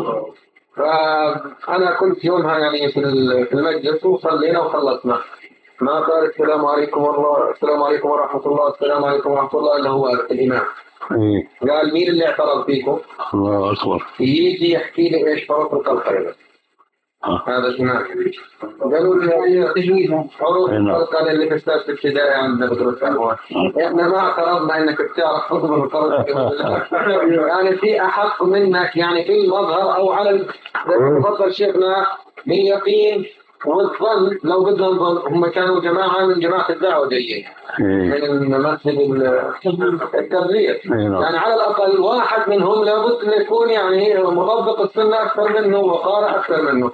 فأنا كنت يومها يعني في المجلس وصلينا وخلصنا، ما قال السلام عليكم والله السلام عليكم ورحمة الله السلام عليكم ورحمة الله إلا هو الإمام. إيه. قال مين اللي اعترض فيكم؟ الله أكبر. يجي يحكي لي إيش حروف القلقلة. هذا الإمام. قالوا لي حروف القلقلة اللي في السادس ابتدائي عندنا بدرس أهوال. إحنا ما اعترضنا إنك بتعرف حروف القلقلة. يعني في أحق منك يعني في المظهر أو على تفضل شيخنا من يقين والظن. لو بدنا نظن هم كانوا جماعة من جماعة الدعوة جايين من مسجد التبليغ، يعني على الأقل واحد منهم لابد أن يكون يعني مطبق السنة أكثر منه وقارئ أكثر منه.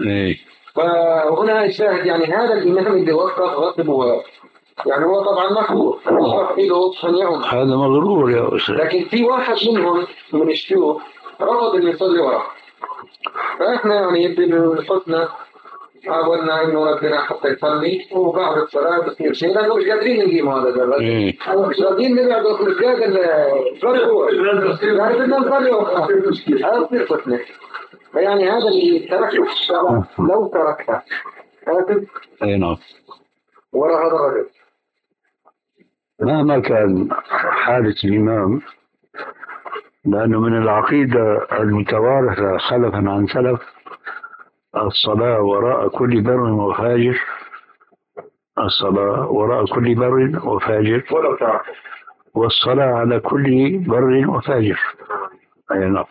فهنا الشاهد يعني هذا الإمام اللي وقف غصب يعني هو طبعا محبوب هذا مغرور يا أستاذ، لكن في واحد منهم من الشيوخ رفض أن يصلي وراه. فإحنا يعني يبدي بحسنا حاولنا إنه ربنا حتى يصلي وبعد الصلاة بصير شيء، لأنه مش قادرين نقيم هذا الجبل. مش قادرين نقعد مش قادر فرقوا يعني بدنا نصلي وقتها. هذا تصير فتنة. فيعني هذا اللي تركه الصلاة لو تركها كاتب أي نعم وراء هذا الرجل مهما كان حالة الإمام، لأنه من العقيدة المتوارثة خلفا عن سلف الصلاة وراء كل بر وفاجر، الصلاة وراء كل بر وفاجر ولو تعرف، والصلاة على كل بر وفاجر. أي نعم.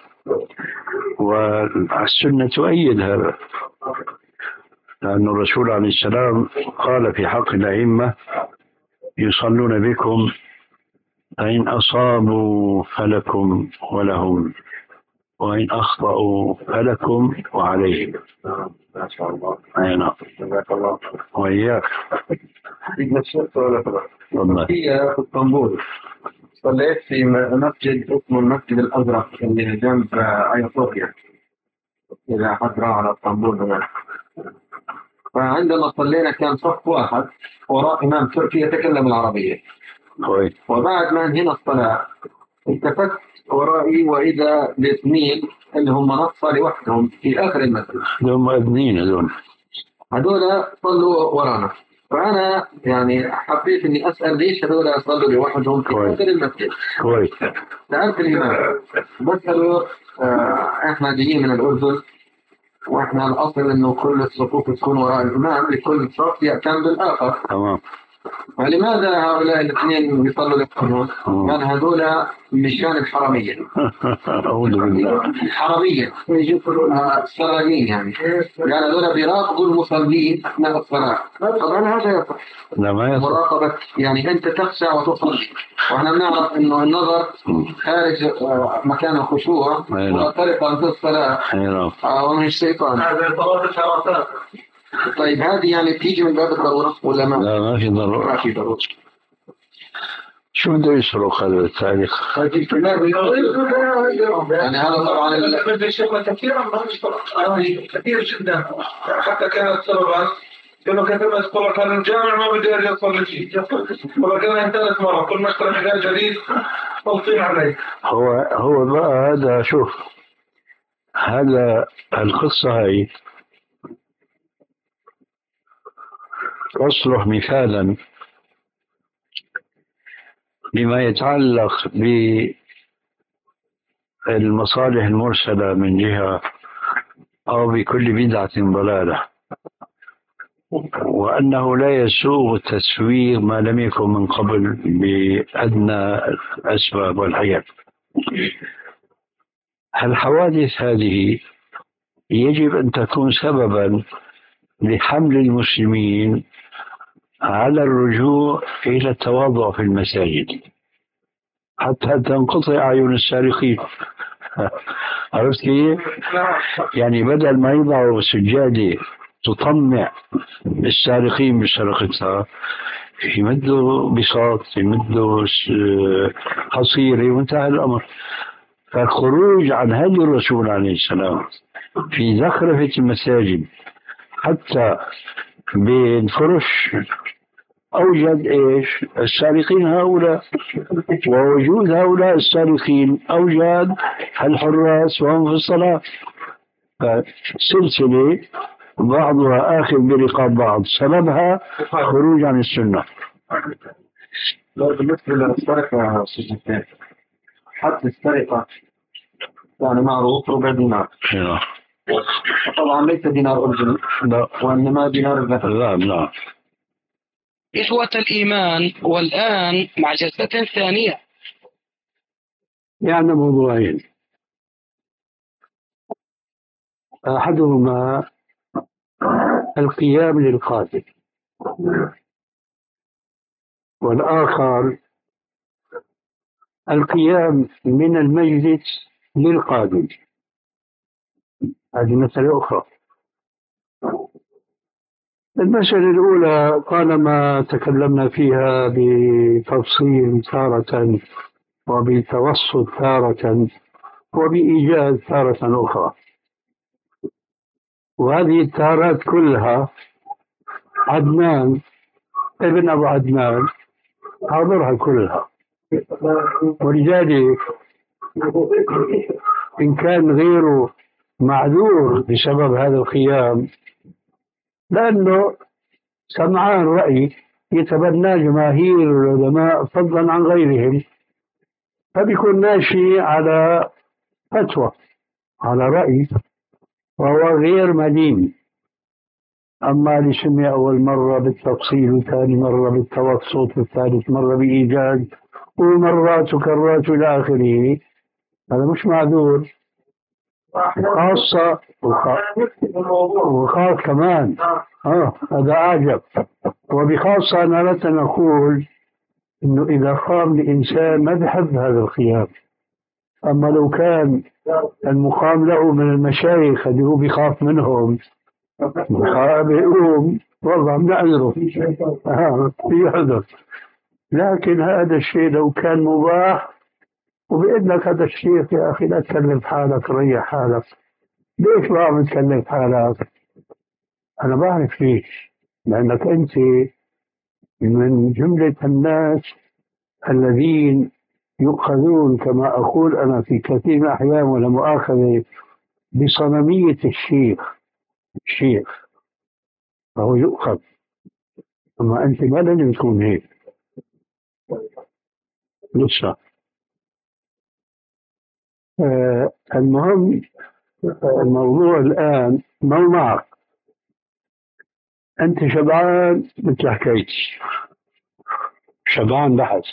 والسنة تؤيد هذا، لأن الرسول عليه السلام قال في حق الأئمة يصلون بكم فإن أصابوا فلكم ولهم وإن أخطأوا فلكم وعليهم. ما شاء الله. أي نعم. جزاك الله. وإياك. بدنا الشيخ ولا فلا؟ والله. في اسطنبول صليت في مسجد اسمه المسجد الأزرق اللي جنب آيا صوفيا، إذا حد راح على اسطنبول هناك. فعندما صلينا كان صف واحد وراء إمام تركي يتكلم العربية. كويس. وبعد ما انهينا الصلاة التفت ورائي وإذا باثنين اللي هم نص لوحدهم في آخر المسجد. هم اثنين هذول. هذول صلوا ورانا، فأنا يعني حبيت إني أسأل ليش هذول يصلوا لوحدهم في آخر المسجد. كويس. سألت الإمام بسأله آه إحنا جايين من الأردن واحنا الاصل انه كل الصفوف تكون وراء الامام، لكل صف يأتم بالاخر. تمام. فلماذا هؤلاء الاثنين يصلوا للقنوت؟ قال هذول مشان الحرمية. أعوذ بالله. حرمية السراجين يعني. قال هذول بيراقبوا المصلين أثناء الصلاة. طبعا هذا يصح. لا ما يصح. مراقبة يعني أنت تخشع وتصلي، وإحنا بنعرف إنه النظر خارج مكان الخشوع وطريقة في الصلاة ومن الشيطان. هذا صلاة الحراسات. طيب هذه يعني بتيجي من باب الضرورة ولا ما؟ لا ما في ضرورة. ما في ضرورة. شو بده يسرق هذا التاريخ؟ يعني هذا طبعا الشيخ كثيرا ما كثير جدا، حتى كانت سببا كانوا كثير يذكروا كان الجامع ما بده يصلي فيه، ولكن ثالث مرة كل ما اشترى مجال جديد تلطين عليه. هو هو بقى هذا شوف هذا القصة هاي تصلح مثالا لما يتعلق بالمصالح المرسلة من جهة أو بكل بدعة ضلالة، وأنه لا يسوغ تسويغ ما لم يكن من قبل بأدنى الأسباب والحياة. الحوادث هذه يجب أن تكون سببا لحمل المسلمين على الرجوع إلى التواضع في المساجد حتى تنقطع أعين السارقين. عرفت كيف؟ يعني بدل ما يضعوا سجادة تطمع السارقين بسرقتها يمدوا بساط يمدوا حصيرة وانتهى الأمر. فالخروج عن هدي الرسول عليه السلام في زخرفة المساجد حتى بالفرش أوجد إيش السارقين هؤلاء، ووجود هؤلاء السارقين أوجد الحراس وهم في الصلاة. فسلسلة بعضها آخر برقاب بعض سببها خروج عن السنة. بالنسبة للسرقة حتى السرقة يعني معروف ربع دينار، طبعا ليس دينار أرجل وإنما دينار الذهب. لا لا. إخوة الإيمان، والآن مع جلسة ثانية. يعني موضوعين، أحدهما القيام للقادم، والآخر القيام من المجلس للقادم. هذه مسألة أخرى. المسألة الأولى طالما تكلمنا فيها بتفصيل تارة وبتوسط تارة وبإيجاز تارة أخرى، وهذه التارات كلها عدنان ابن أبو عدنان حاضرها كلها. ولذلك إن كان غيره معذور بسبب هذا القيام لأنه سمعان رأي يتبنى جماهير العلماء فضلا عن غيرهم، فبيكون ماشي على فتوى على رأي وهو غير مدين. أما اللي سمع أول مرة بالتفصيل وثاني مرة بالتوسط وثالث مرة بإيجاز ومرات وكرات إلى آخره، هذا مش معذور. خاصة وخاص كمان آه هذا أعجب. وبخاصة أنا لا نقول إنه إذا قام لإنسان ما بحب هذا القيام، أما لو كان المقام له من المشايخ اللي هو بيخاف منهم بيقوم والله بنعذره آه يحدث. لكن هذا الشيء لو كان مباح وبإذنك هذا الشيء يا أخي لا تكلف حالك ريح حالك. ليش ما عم تكلف حالك؟ أنا بعرف ليش، لأنك أنت من جملة الناس الذين يؤخذون كما أقول أنا في كثير من الأحيان ولا مؤاخذة بصنمية الشيخ. الشيخ فهو يؤخذ، أما أنت ما لازم تكون هيك لسه. آه المهم الموضوع الآن مو معك، أنت شبعان مثل حكيت، شبعان بحث،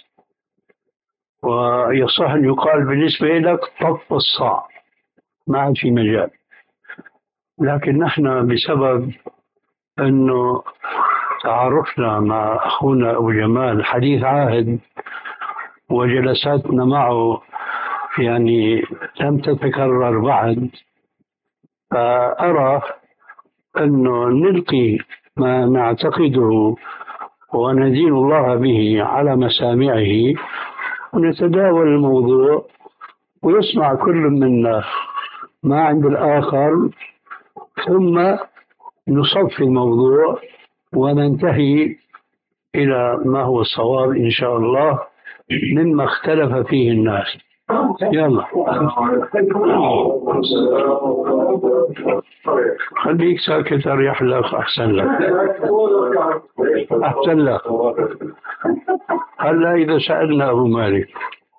ويصح أن يقال بالنسبة لك طف الصاع، ما عاد في مجال. لكن نحن بسبب أنه تعارفنا مع أخونا أبو جمال حديث عهد وجلساتنا معه يعني لم تتكرر بعد، فأرى أنه نلقي ما نعتقده وندين الله به على مسامعه ونتداول الموضوع ويسمع كل منا ما عند الآخر، ثم نصفي الموضوع وننتهي إلى ما هو الصواب إن شاء الله مما اختلف فيه الناس. يلا خليك ساكت أريح لك، أحسن لك أحسن لك. هلا إذا سألنا أبو مالك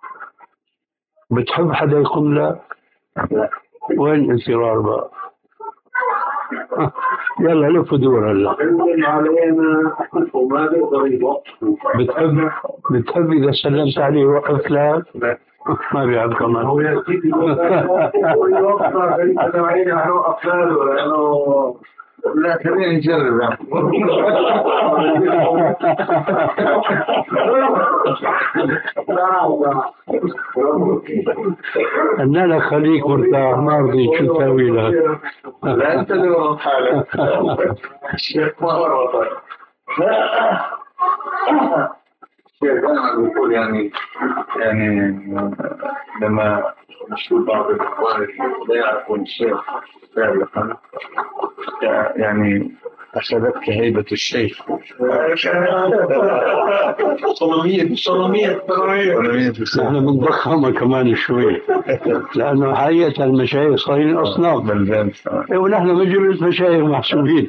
بتحب حدا يقوم لك؟ وين الانفرار بقى؟ يلا لف دور هلا. بتحب بتحب إذا سلمت عليه يوقف لك؟ ما بيعرف كمان. لا خلينا نجرب. أنا لك خليك مرتاح ما رضيت شو تسوي لك؟ لا أنت اللي ورط حالك. الشيخ ما ورط. الشيخ أنا عم بقول يعني يعني لما نشوف بعض الإخوان اللي لا يعرفون الشيخ سابقا يعني أخذتك هيبة الشيخ. صلمية صلمية صلمية. نحن بنضخمها كمان شوي لأنه حقيقة المشايخ صايرين أصناف، ونحن مجرد مشايخ محسوبين.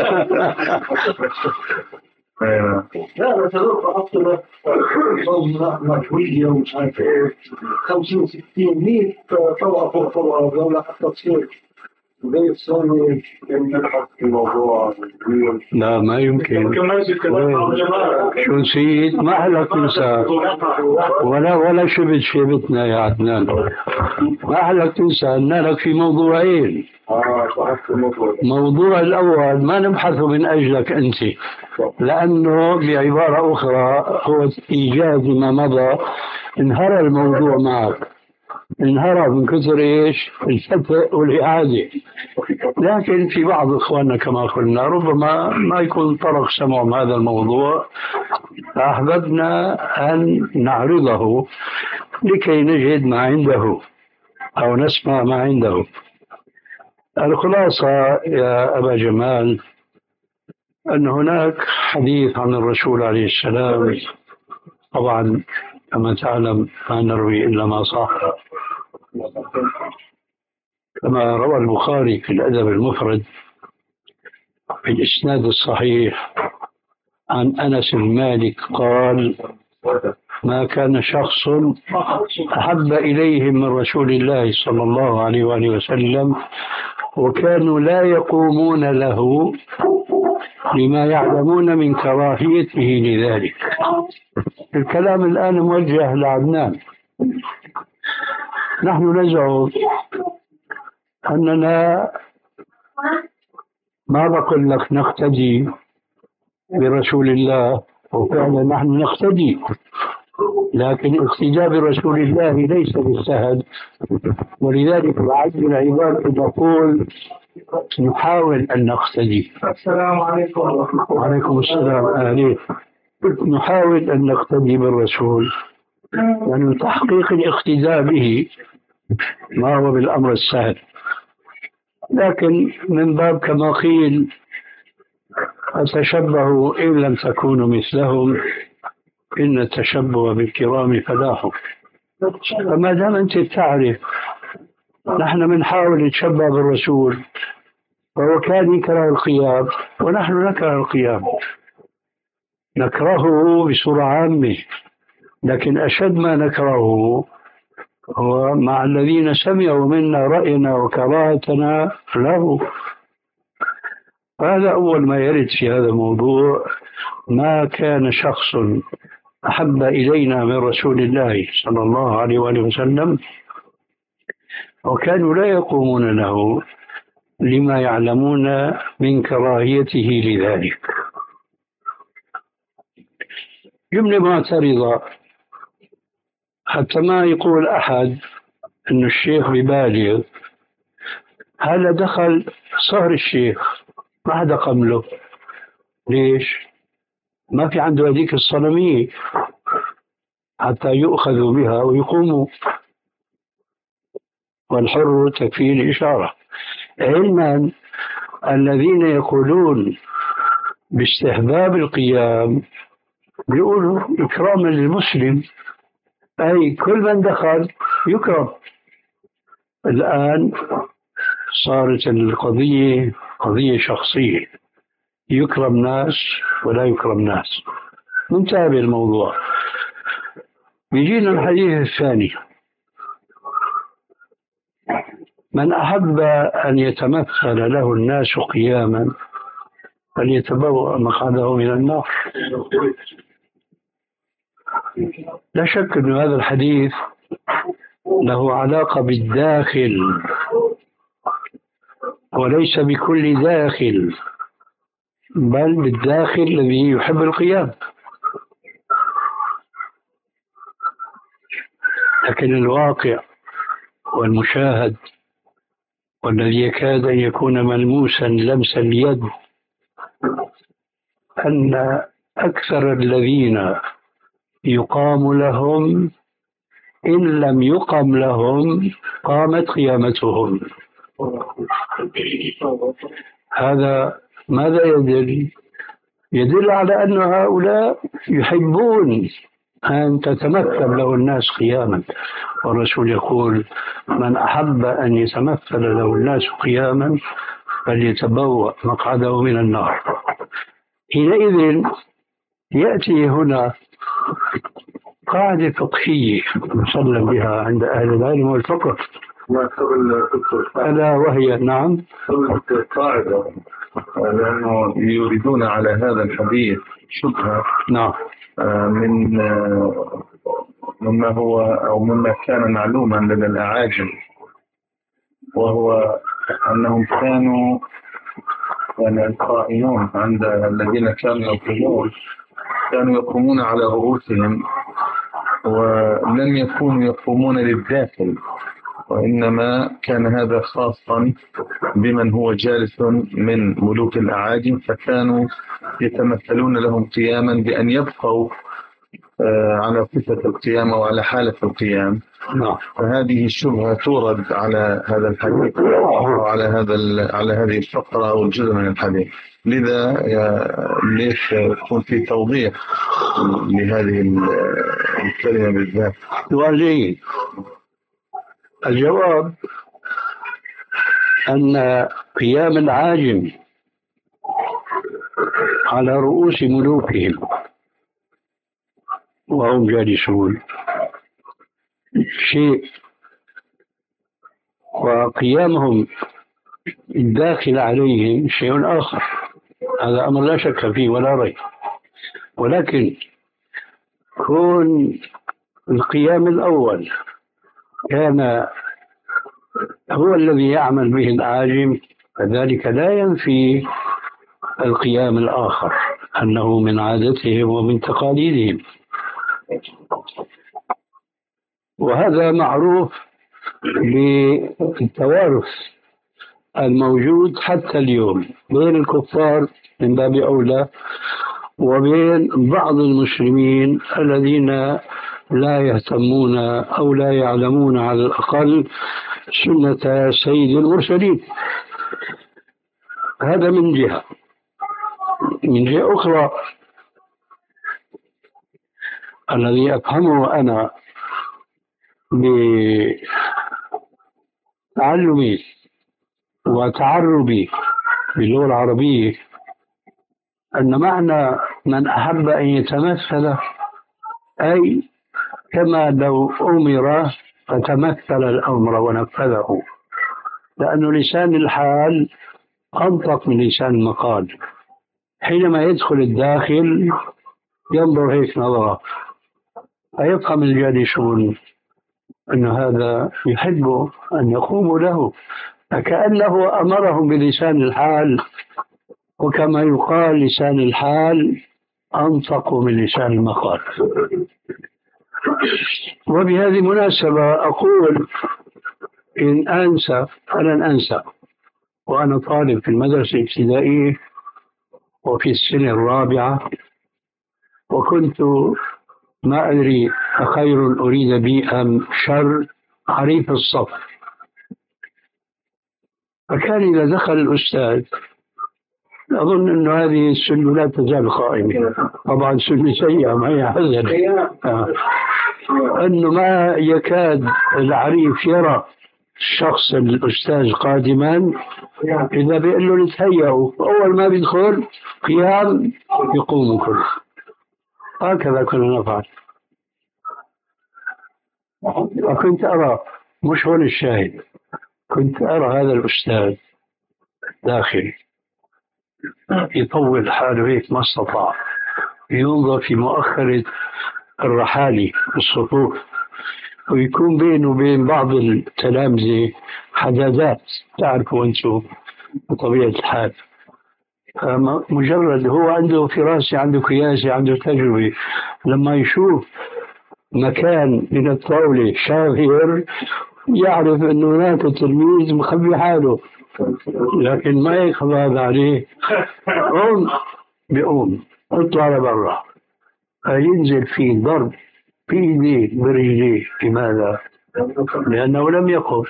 لا بس هذول أصلا صوم مجهولية ومش عارف إيه خمسين وستين مية طبعا فوق طبعا دولة حتى تصير زي الثاني نبحث في الموضوع. لا ما يمكن. شو نسيت؟ ما حلك تنسى ولا ولا شبت شبتنا يا عدنان. ما حلك تنسى أن لك في موضوعين. موضوع الأول ما نبحثه من أجلك أنت، لأنه بعبارة أخرى هو إيجاز ما مضى. انهار الموضوع معك، انهار من كثر إيش الفتح والإعادة. لكن في بعض إخواننا كما قلنا ربما ما يكون طرق سمعهم هذا الموضوع، فأحببنا أن نعرضه لكي نجد ما عنده أو نسمع ما عنده. الخلاصة يا أبا جمال أن هناك حديث عن الرسول عليه السلام، طبعا كما تعلم ما نروي إلا ما صح، كما روى البخاري في الأدب المفرد في الإسناد الصحيح عن أنس المالك قال: ما كان شخص أحب إليهم من رسول الله صلى الله عليه وآله وسلم وكانوا لا يقومون له لما يعلمون من كراهيته لذلك. الكلام الآن موجه لعدنان. نحن نزعم أننا ما بقول لك نقتدي برسول الله، وفعلا نحن نقتدي، لكن اقتداء برسول الله ليس بالسهل. ولذلك بعد العباد نقول نحاول أن نقتدي. السلام عليكم ورحمة الله. وعليكم السلام. أهلين. نحاول أن نقتدي بالرسول، لأن تحقيق الاقتداء به ما هو بالأمر السهل، لكن من باب كما قيل فتشبهوا إن لم تكونوا مثلهم إن التشبه بالكرام فلاح. فما دام أنت تعرف نحن بنحاول نتشبه بالرسول، وهو كان يكره القيام ونحن نكره القيام، نكرهه بصورة عامة، لكن أشد ما نكرهه هو مع الذين سمعوا منا رأينا وكراهتنا له. هذا أول ما يرد في هذا الموضوع. ما كان شخص أحب إلينا من رسول الله صلى الله عليه وآله وسلم، وكانوا لا يقومون له لما يعلمون من كراهيته لذلك. جملة معترضة، حتى ما يقول أحد أن الشيخ ببالغ. هذا دخل صهر الشيخ، ما حدا قبله. ليش؟ ما في عنده هذيك الصنمية حتى يؤخذوا بها ويقوموا، والحر تكفيه الإشارة. علما الذين يقولون باستحباب القيام يقولوا إكراما للمسلم، أي كل من دخل يكرم. الآن صارت القضية قضية شخصية، يكرم ناس ولا يكرم ناس. منتهى الموضوع. بيجينا الحديث الثاني: من أحب أن يتمثل له الناس قياما فليتبوأ مقعده من النار. لا شك أن هذا الحديث له علاقة بالداخل وليس بكل داخل، بل بالداخل الذي يحب القيام. لكن الواقع والمشاهد والذي يكاد أن يكون ملموسا لمس اليد أن أكثر الذين يقام لهم إن لم يقم لهم قامت قيامتهم. هذا ماذا يدل؟ يدل على أن هؤلاء يحبون أن تتمثل له الناس قياما، والرسول يقول: من أحب أن يتمثل له الناس قياما فليتبوأ مقعده من النار. حينئذ يأتي هنا قاعدة فقهية مسلم بها عند أهل العلم والفقه، ألا وهي نعم قاعدة، لأنه يريدون على هذا الحديث شبهة نعم من مما هو أو مما كان معلوما لدى الأعاجم، وهو أنهم كانوا يعني القائمون عند الذين كانوا يقومون كانوا يقومون على رؤوسهم، ولم يكونوا يقومون للداخل، وإنما كان هذا خاصا بمن هو جالس من ملوك الأعاجم، فكانوا يتمثلون لهم قياما بأن يبقوا على صفة القيام وعلى حالة القيام. فهذه الشبهة تورد على هذا الحديث وعلى هذا على هذه الفقرة أو الجزء من الحديث. لذا ليش يكون في توضيح لهذه الكلمة بالذات؟ سؤال. الجواب أن قيام العاجم على رؤوس ملوكهم وهم جالسون شيء، وقيامهم الداخل عليهم شيء آخر. هذا أمر لا شك فيه ولا ريب. ولكن كون القيام الأول كان هو الذي يعمل به العاجم، فذلك لا ينفي القيام الآخر أنه من عادتهم ومن تقاليدهم. وهذا معروف بالتوارث الموجود حتى اليوم بين الكفار من باب أولى، وبين بعض المسلمين الذين لا يهتمون أو لا يعلمون على الأقل سنة سيد المرسلين. هذا من جهة. من جهة أخرى الذي أفهمه أنا بتعلمي وتعربي باللغة العربية أن معنى من أحب أن يتمثل أي كما لو أمر فتمثل الأمر ونفذه، لأنه لسان الحال أنطق من لسان المقال. حينما يدخل الداخل ينظر هيك نظرة، فيفهم الجالسون أن هذا يحب أن يقوموا له، فكأنه أمرهم بلسان الحال، وكما يقال لسان الحال أنطق من لسان المقال. وبهذه المناسبة أقول إن أنسى فلن أنسى، وأنا طالب في المدرسة الابتدائية وفي السنة الرابعة، وكنت ما أدري أخير أريد بي أم شر حريف الصف. فكان إذا دخل الأستاذ، أظن أن هذه السنة لا تزال قائمة، طبعا سنة سيئة ما هي حزن، آه. أنه ما يكاد العريف يرى الشخص الأستاذ قادما إذا بيقول له نتهيأوا، أول ما بيدخل قيام يقوم كله. هكذا كنا نفعل. وكنت أرى، مش هون الشاهد، كنت أرى هذا الأستاذ داخل يطول حاله هيك ما استطاع، ينظر في مؤخرة الرحالي الصفوف، ويكون بينه وبين بعض التلامذة حدادات، تعرفوا أنتم بطبيعة الحال. مجرد هو عنده فراسة، عنده قياسة، عنده تجربة، لما يشوف مكان من الطاولة شاغر يعرف أنه هناك تلميذ مخبي حاله، لكن ما يخبى هذا عليه. قوم بيقوم اطلع لبرا، فينزل في ضرب في ايديه برجليه. لماذا؟ لأنه لم يقف.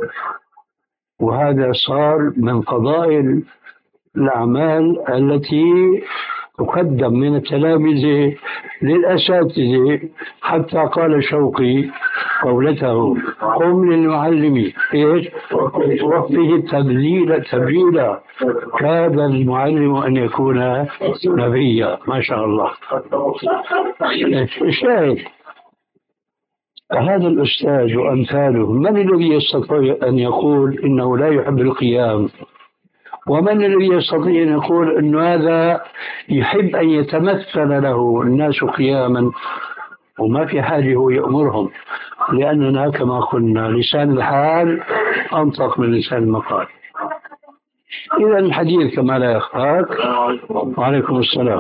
وهذا صار من فضائل الأعمال التي تقدم من التلامذة للأساتذة، حتى قال شوقي قولته قم للمعلم إيش وفيه تبذيل تبذيلا، كاد المعلم أن يكون نبيا. ما شاء الله. الشاهد هذا الأستاذ وأمثاله، من الذي يستطيع أن يقول إنه لا يحب القيام؟ ومن الذي يستطيع أن يقول أن هذا يحب أن يتمثل له الناس قياما وما في حاجة هو يأمرهم؟ لأننا كما قلنا لسان الحال أنطق من لسان المقال. إذا الحديث كما لا يخفاك. وعليكم السلام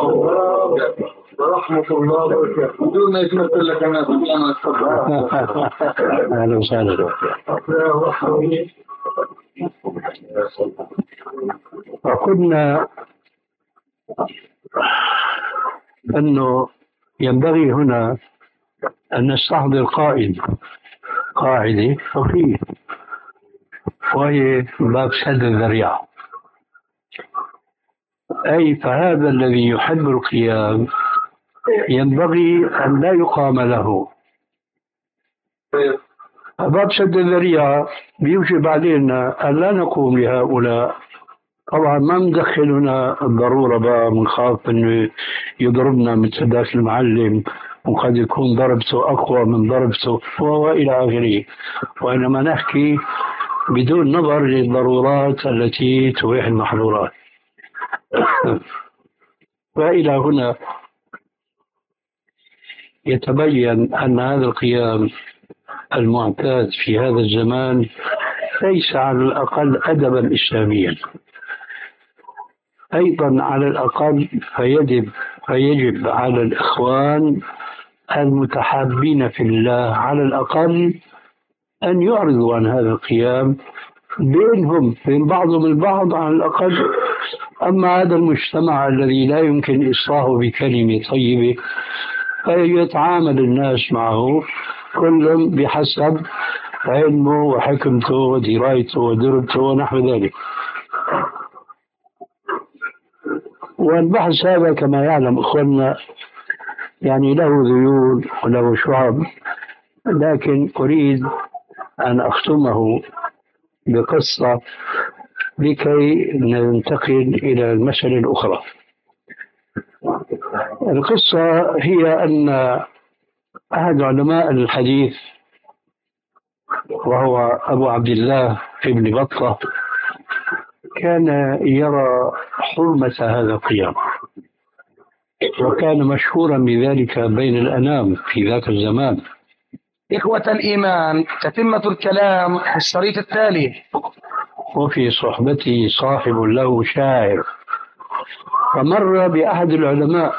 ورحمة الله وبركاته. بدون ما يتمثل لك أنا أهلا وسهلا. وقلنا أنه ينبغي هنا أن نستحضر قائد قاعدة فقيه، وهي باب سد الذريعة. أي فهذا الذي يحب القيام ينبغي أن لا يقام له. باب سد الذريعة بيوجب علينا أن لا نقوم لهؤلاء. طبعا ما مدخلنا الضرورة بقى، منخاف أنه يضربنا مثل ذاك المعلم، وقد يكون ضربته أقوى من ضربته وإلى آخره، وإنما نحكي بدون نظر للضرورات التي تبيح المحظورات. وإلى هنا يتبين أن هذا القيام المعتاد في هذا الزمان ليس على الأقل أدبا إسلاميا. أيضا على الأقل فيجب, فيجب على الإخوان المتحابين في الله على الأقل أن يعرضوا عن هذا القيام بينهم بين بعضهم البعض على الأقل. أما هذا المجتمع الذي لا يمكن إصلاحه بكلمة طيبة، فيتعامل الناس معه كل بحسب علمه وحكمته ودرايته ودربته ونحو ذلك. والبحث هذا كما يعلم أخواننا يعني له ذيول وله شعب، لكن أريد أن أختمه بقصة لكي ننتقل إلى المسألة الأخرى. القصة هي أن أحد علماء الحديث وهو أبو عبد الله ابن بطة، كان يرى حرمة هذا القيام، وكان مشهورا بذلك بين الأنام في ذاك الزمان. إخوة الإيمان، تتمة الكلام في الشريط التالي. وفي صحبته صاحب له شاعر، فمر بأحد العلماء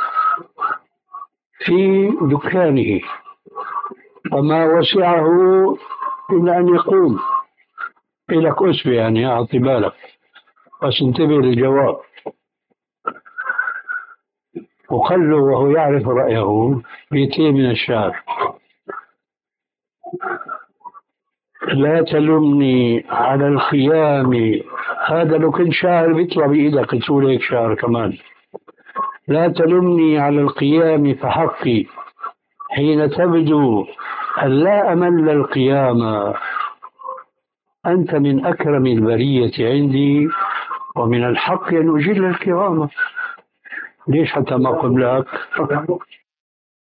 في دكانه، فما وسعه إلا أن يقوم إلى كسب، يعني أعطي بالك بس انتبه للجواب. وقال له وهو يعرف رأيه بيتين من الشعر: لا تلمني على الخيام. هذا لو كنت شاعر بيطلع بإيدك تقول هيك شعر كمان. لا تلمني على القيام فحقي حين تبدو أن لا أمل القيام. أنت من أكرم البرية عندي، ومن الحق أن أجل الكرامة. ليش حتى ما قبلك؟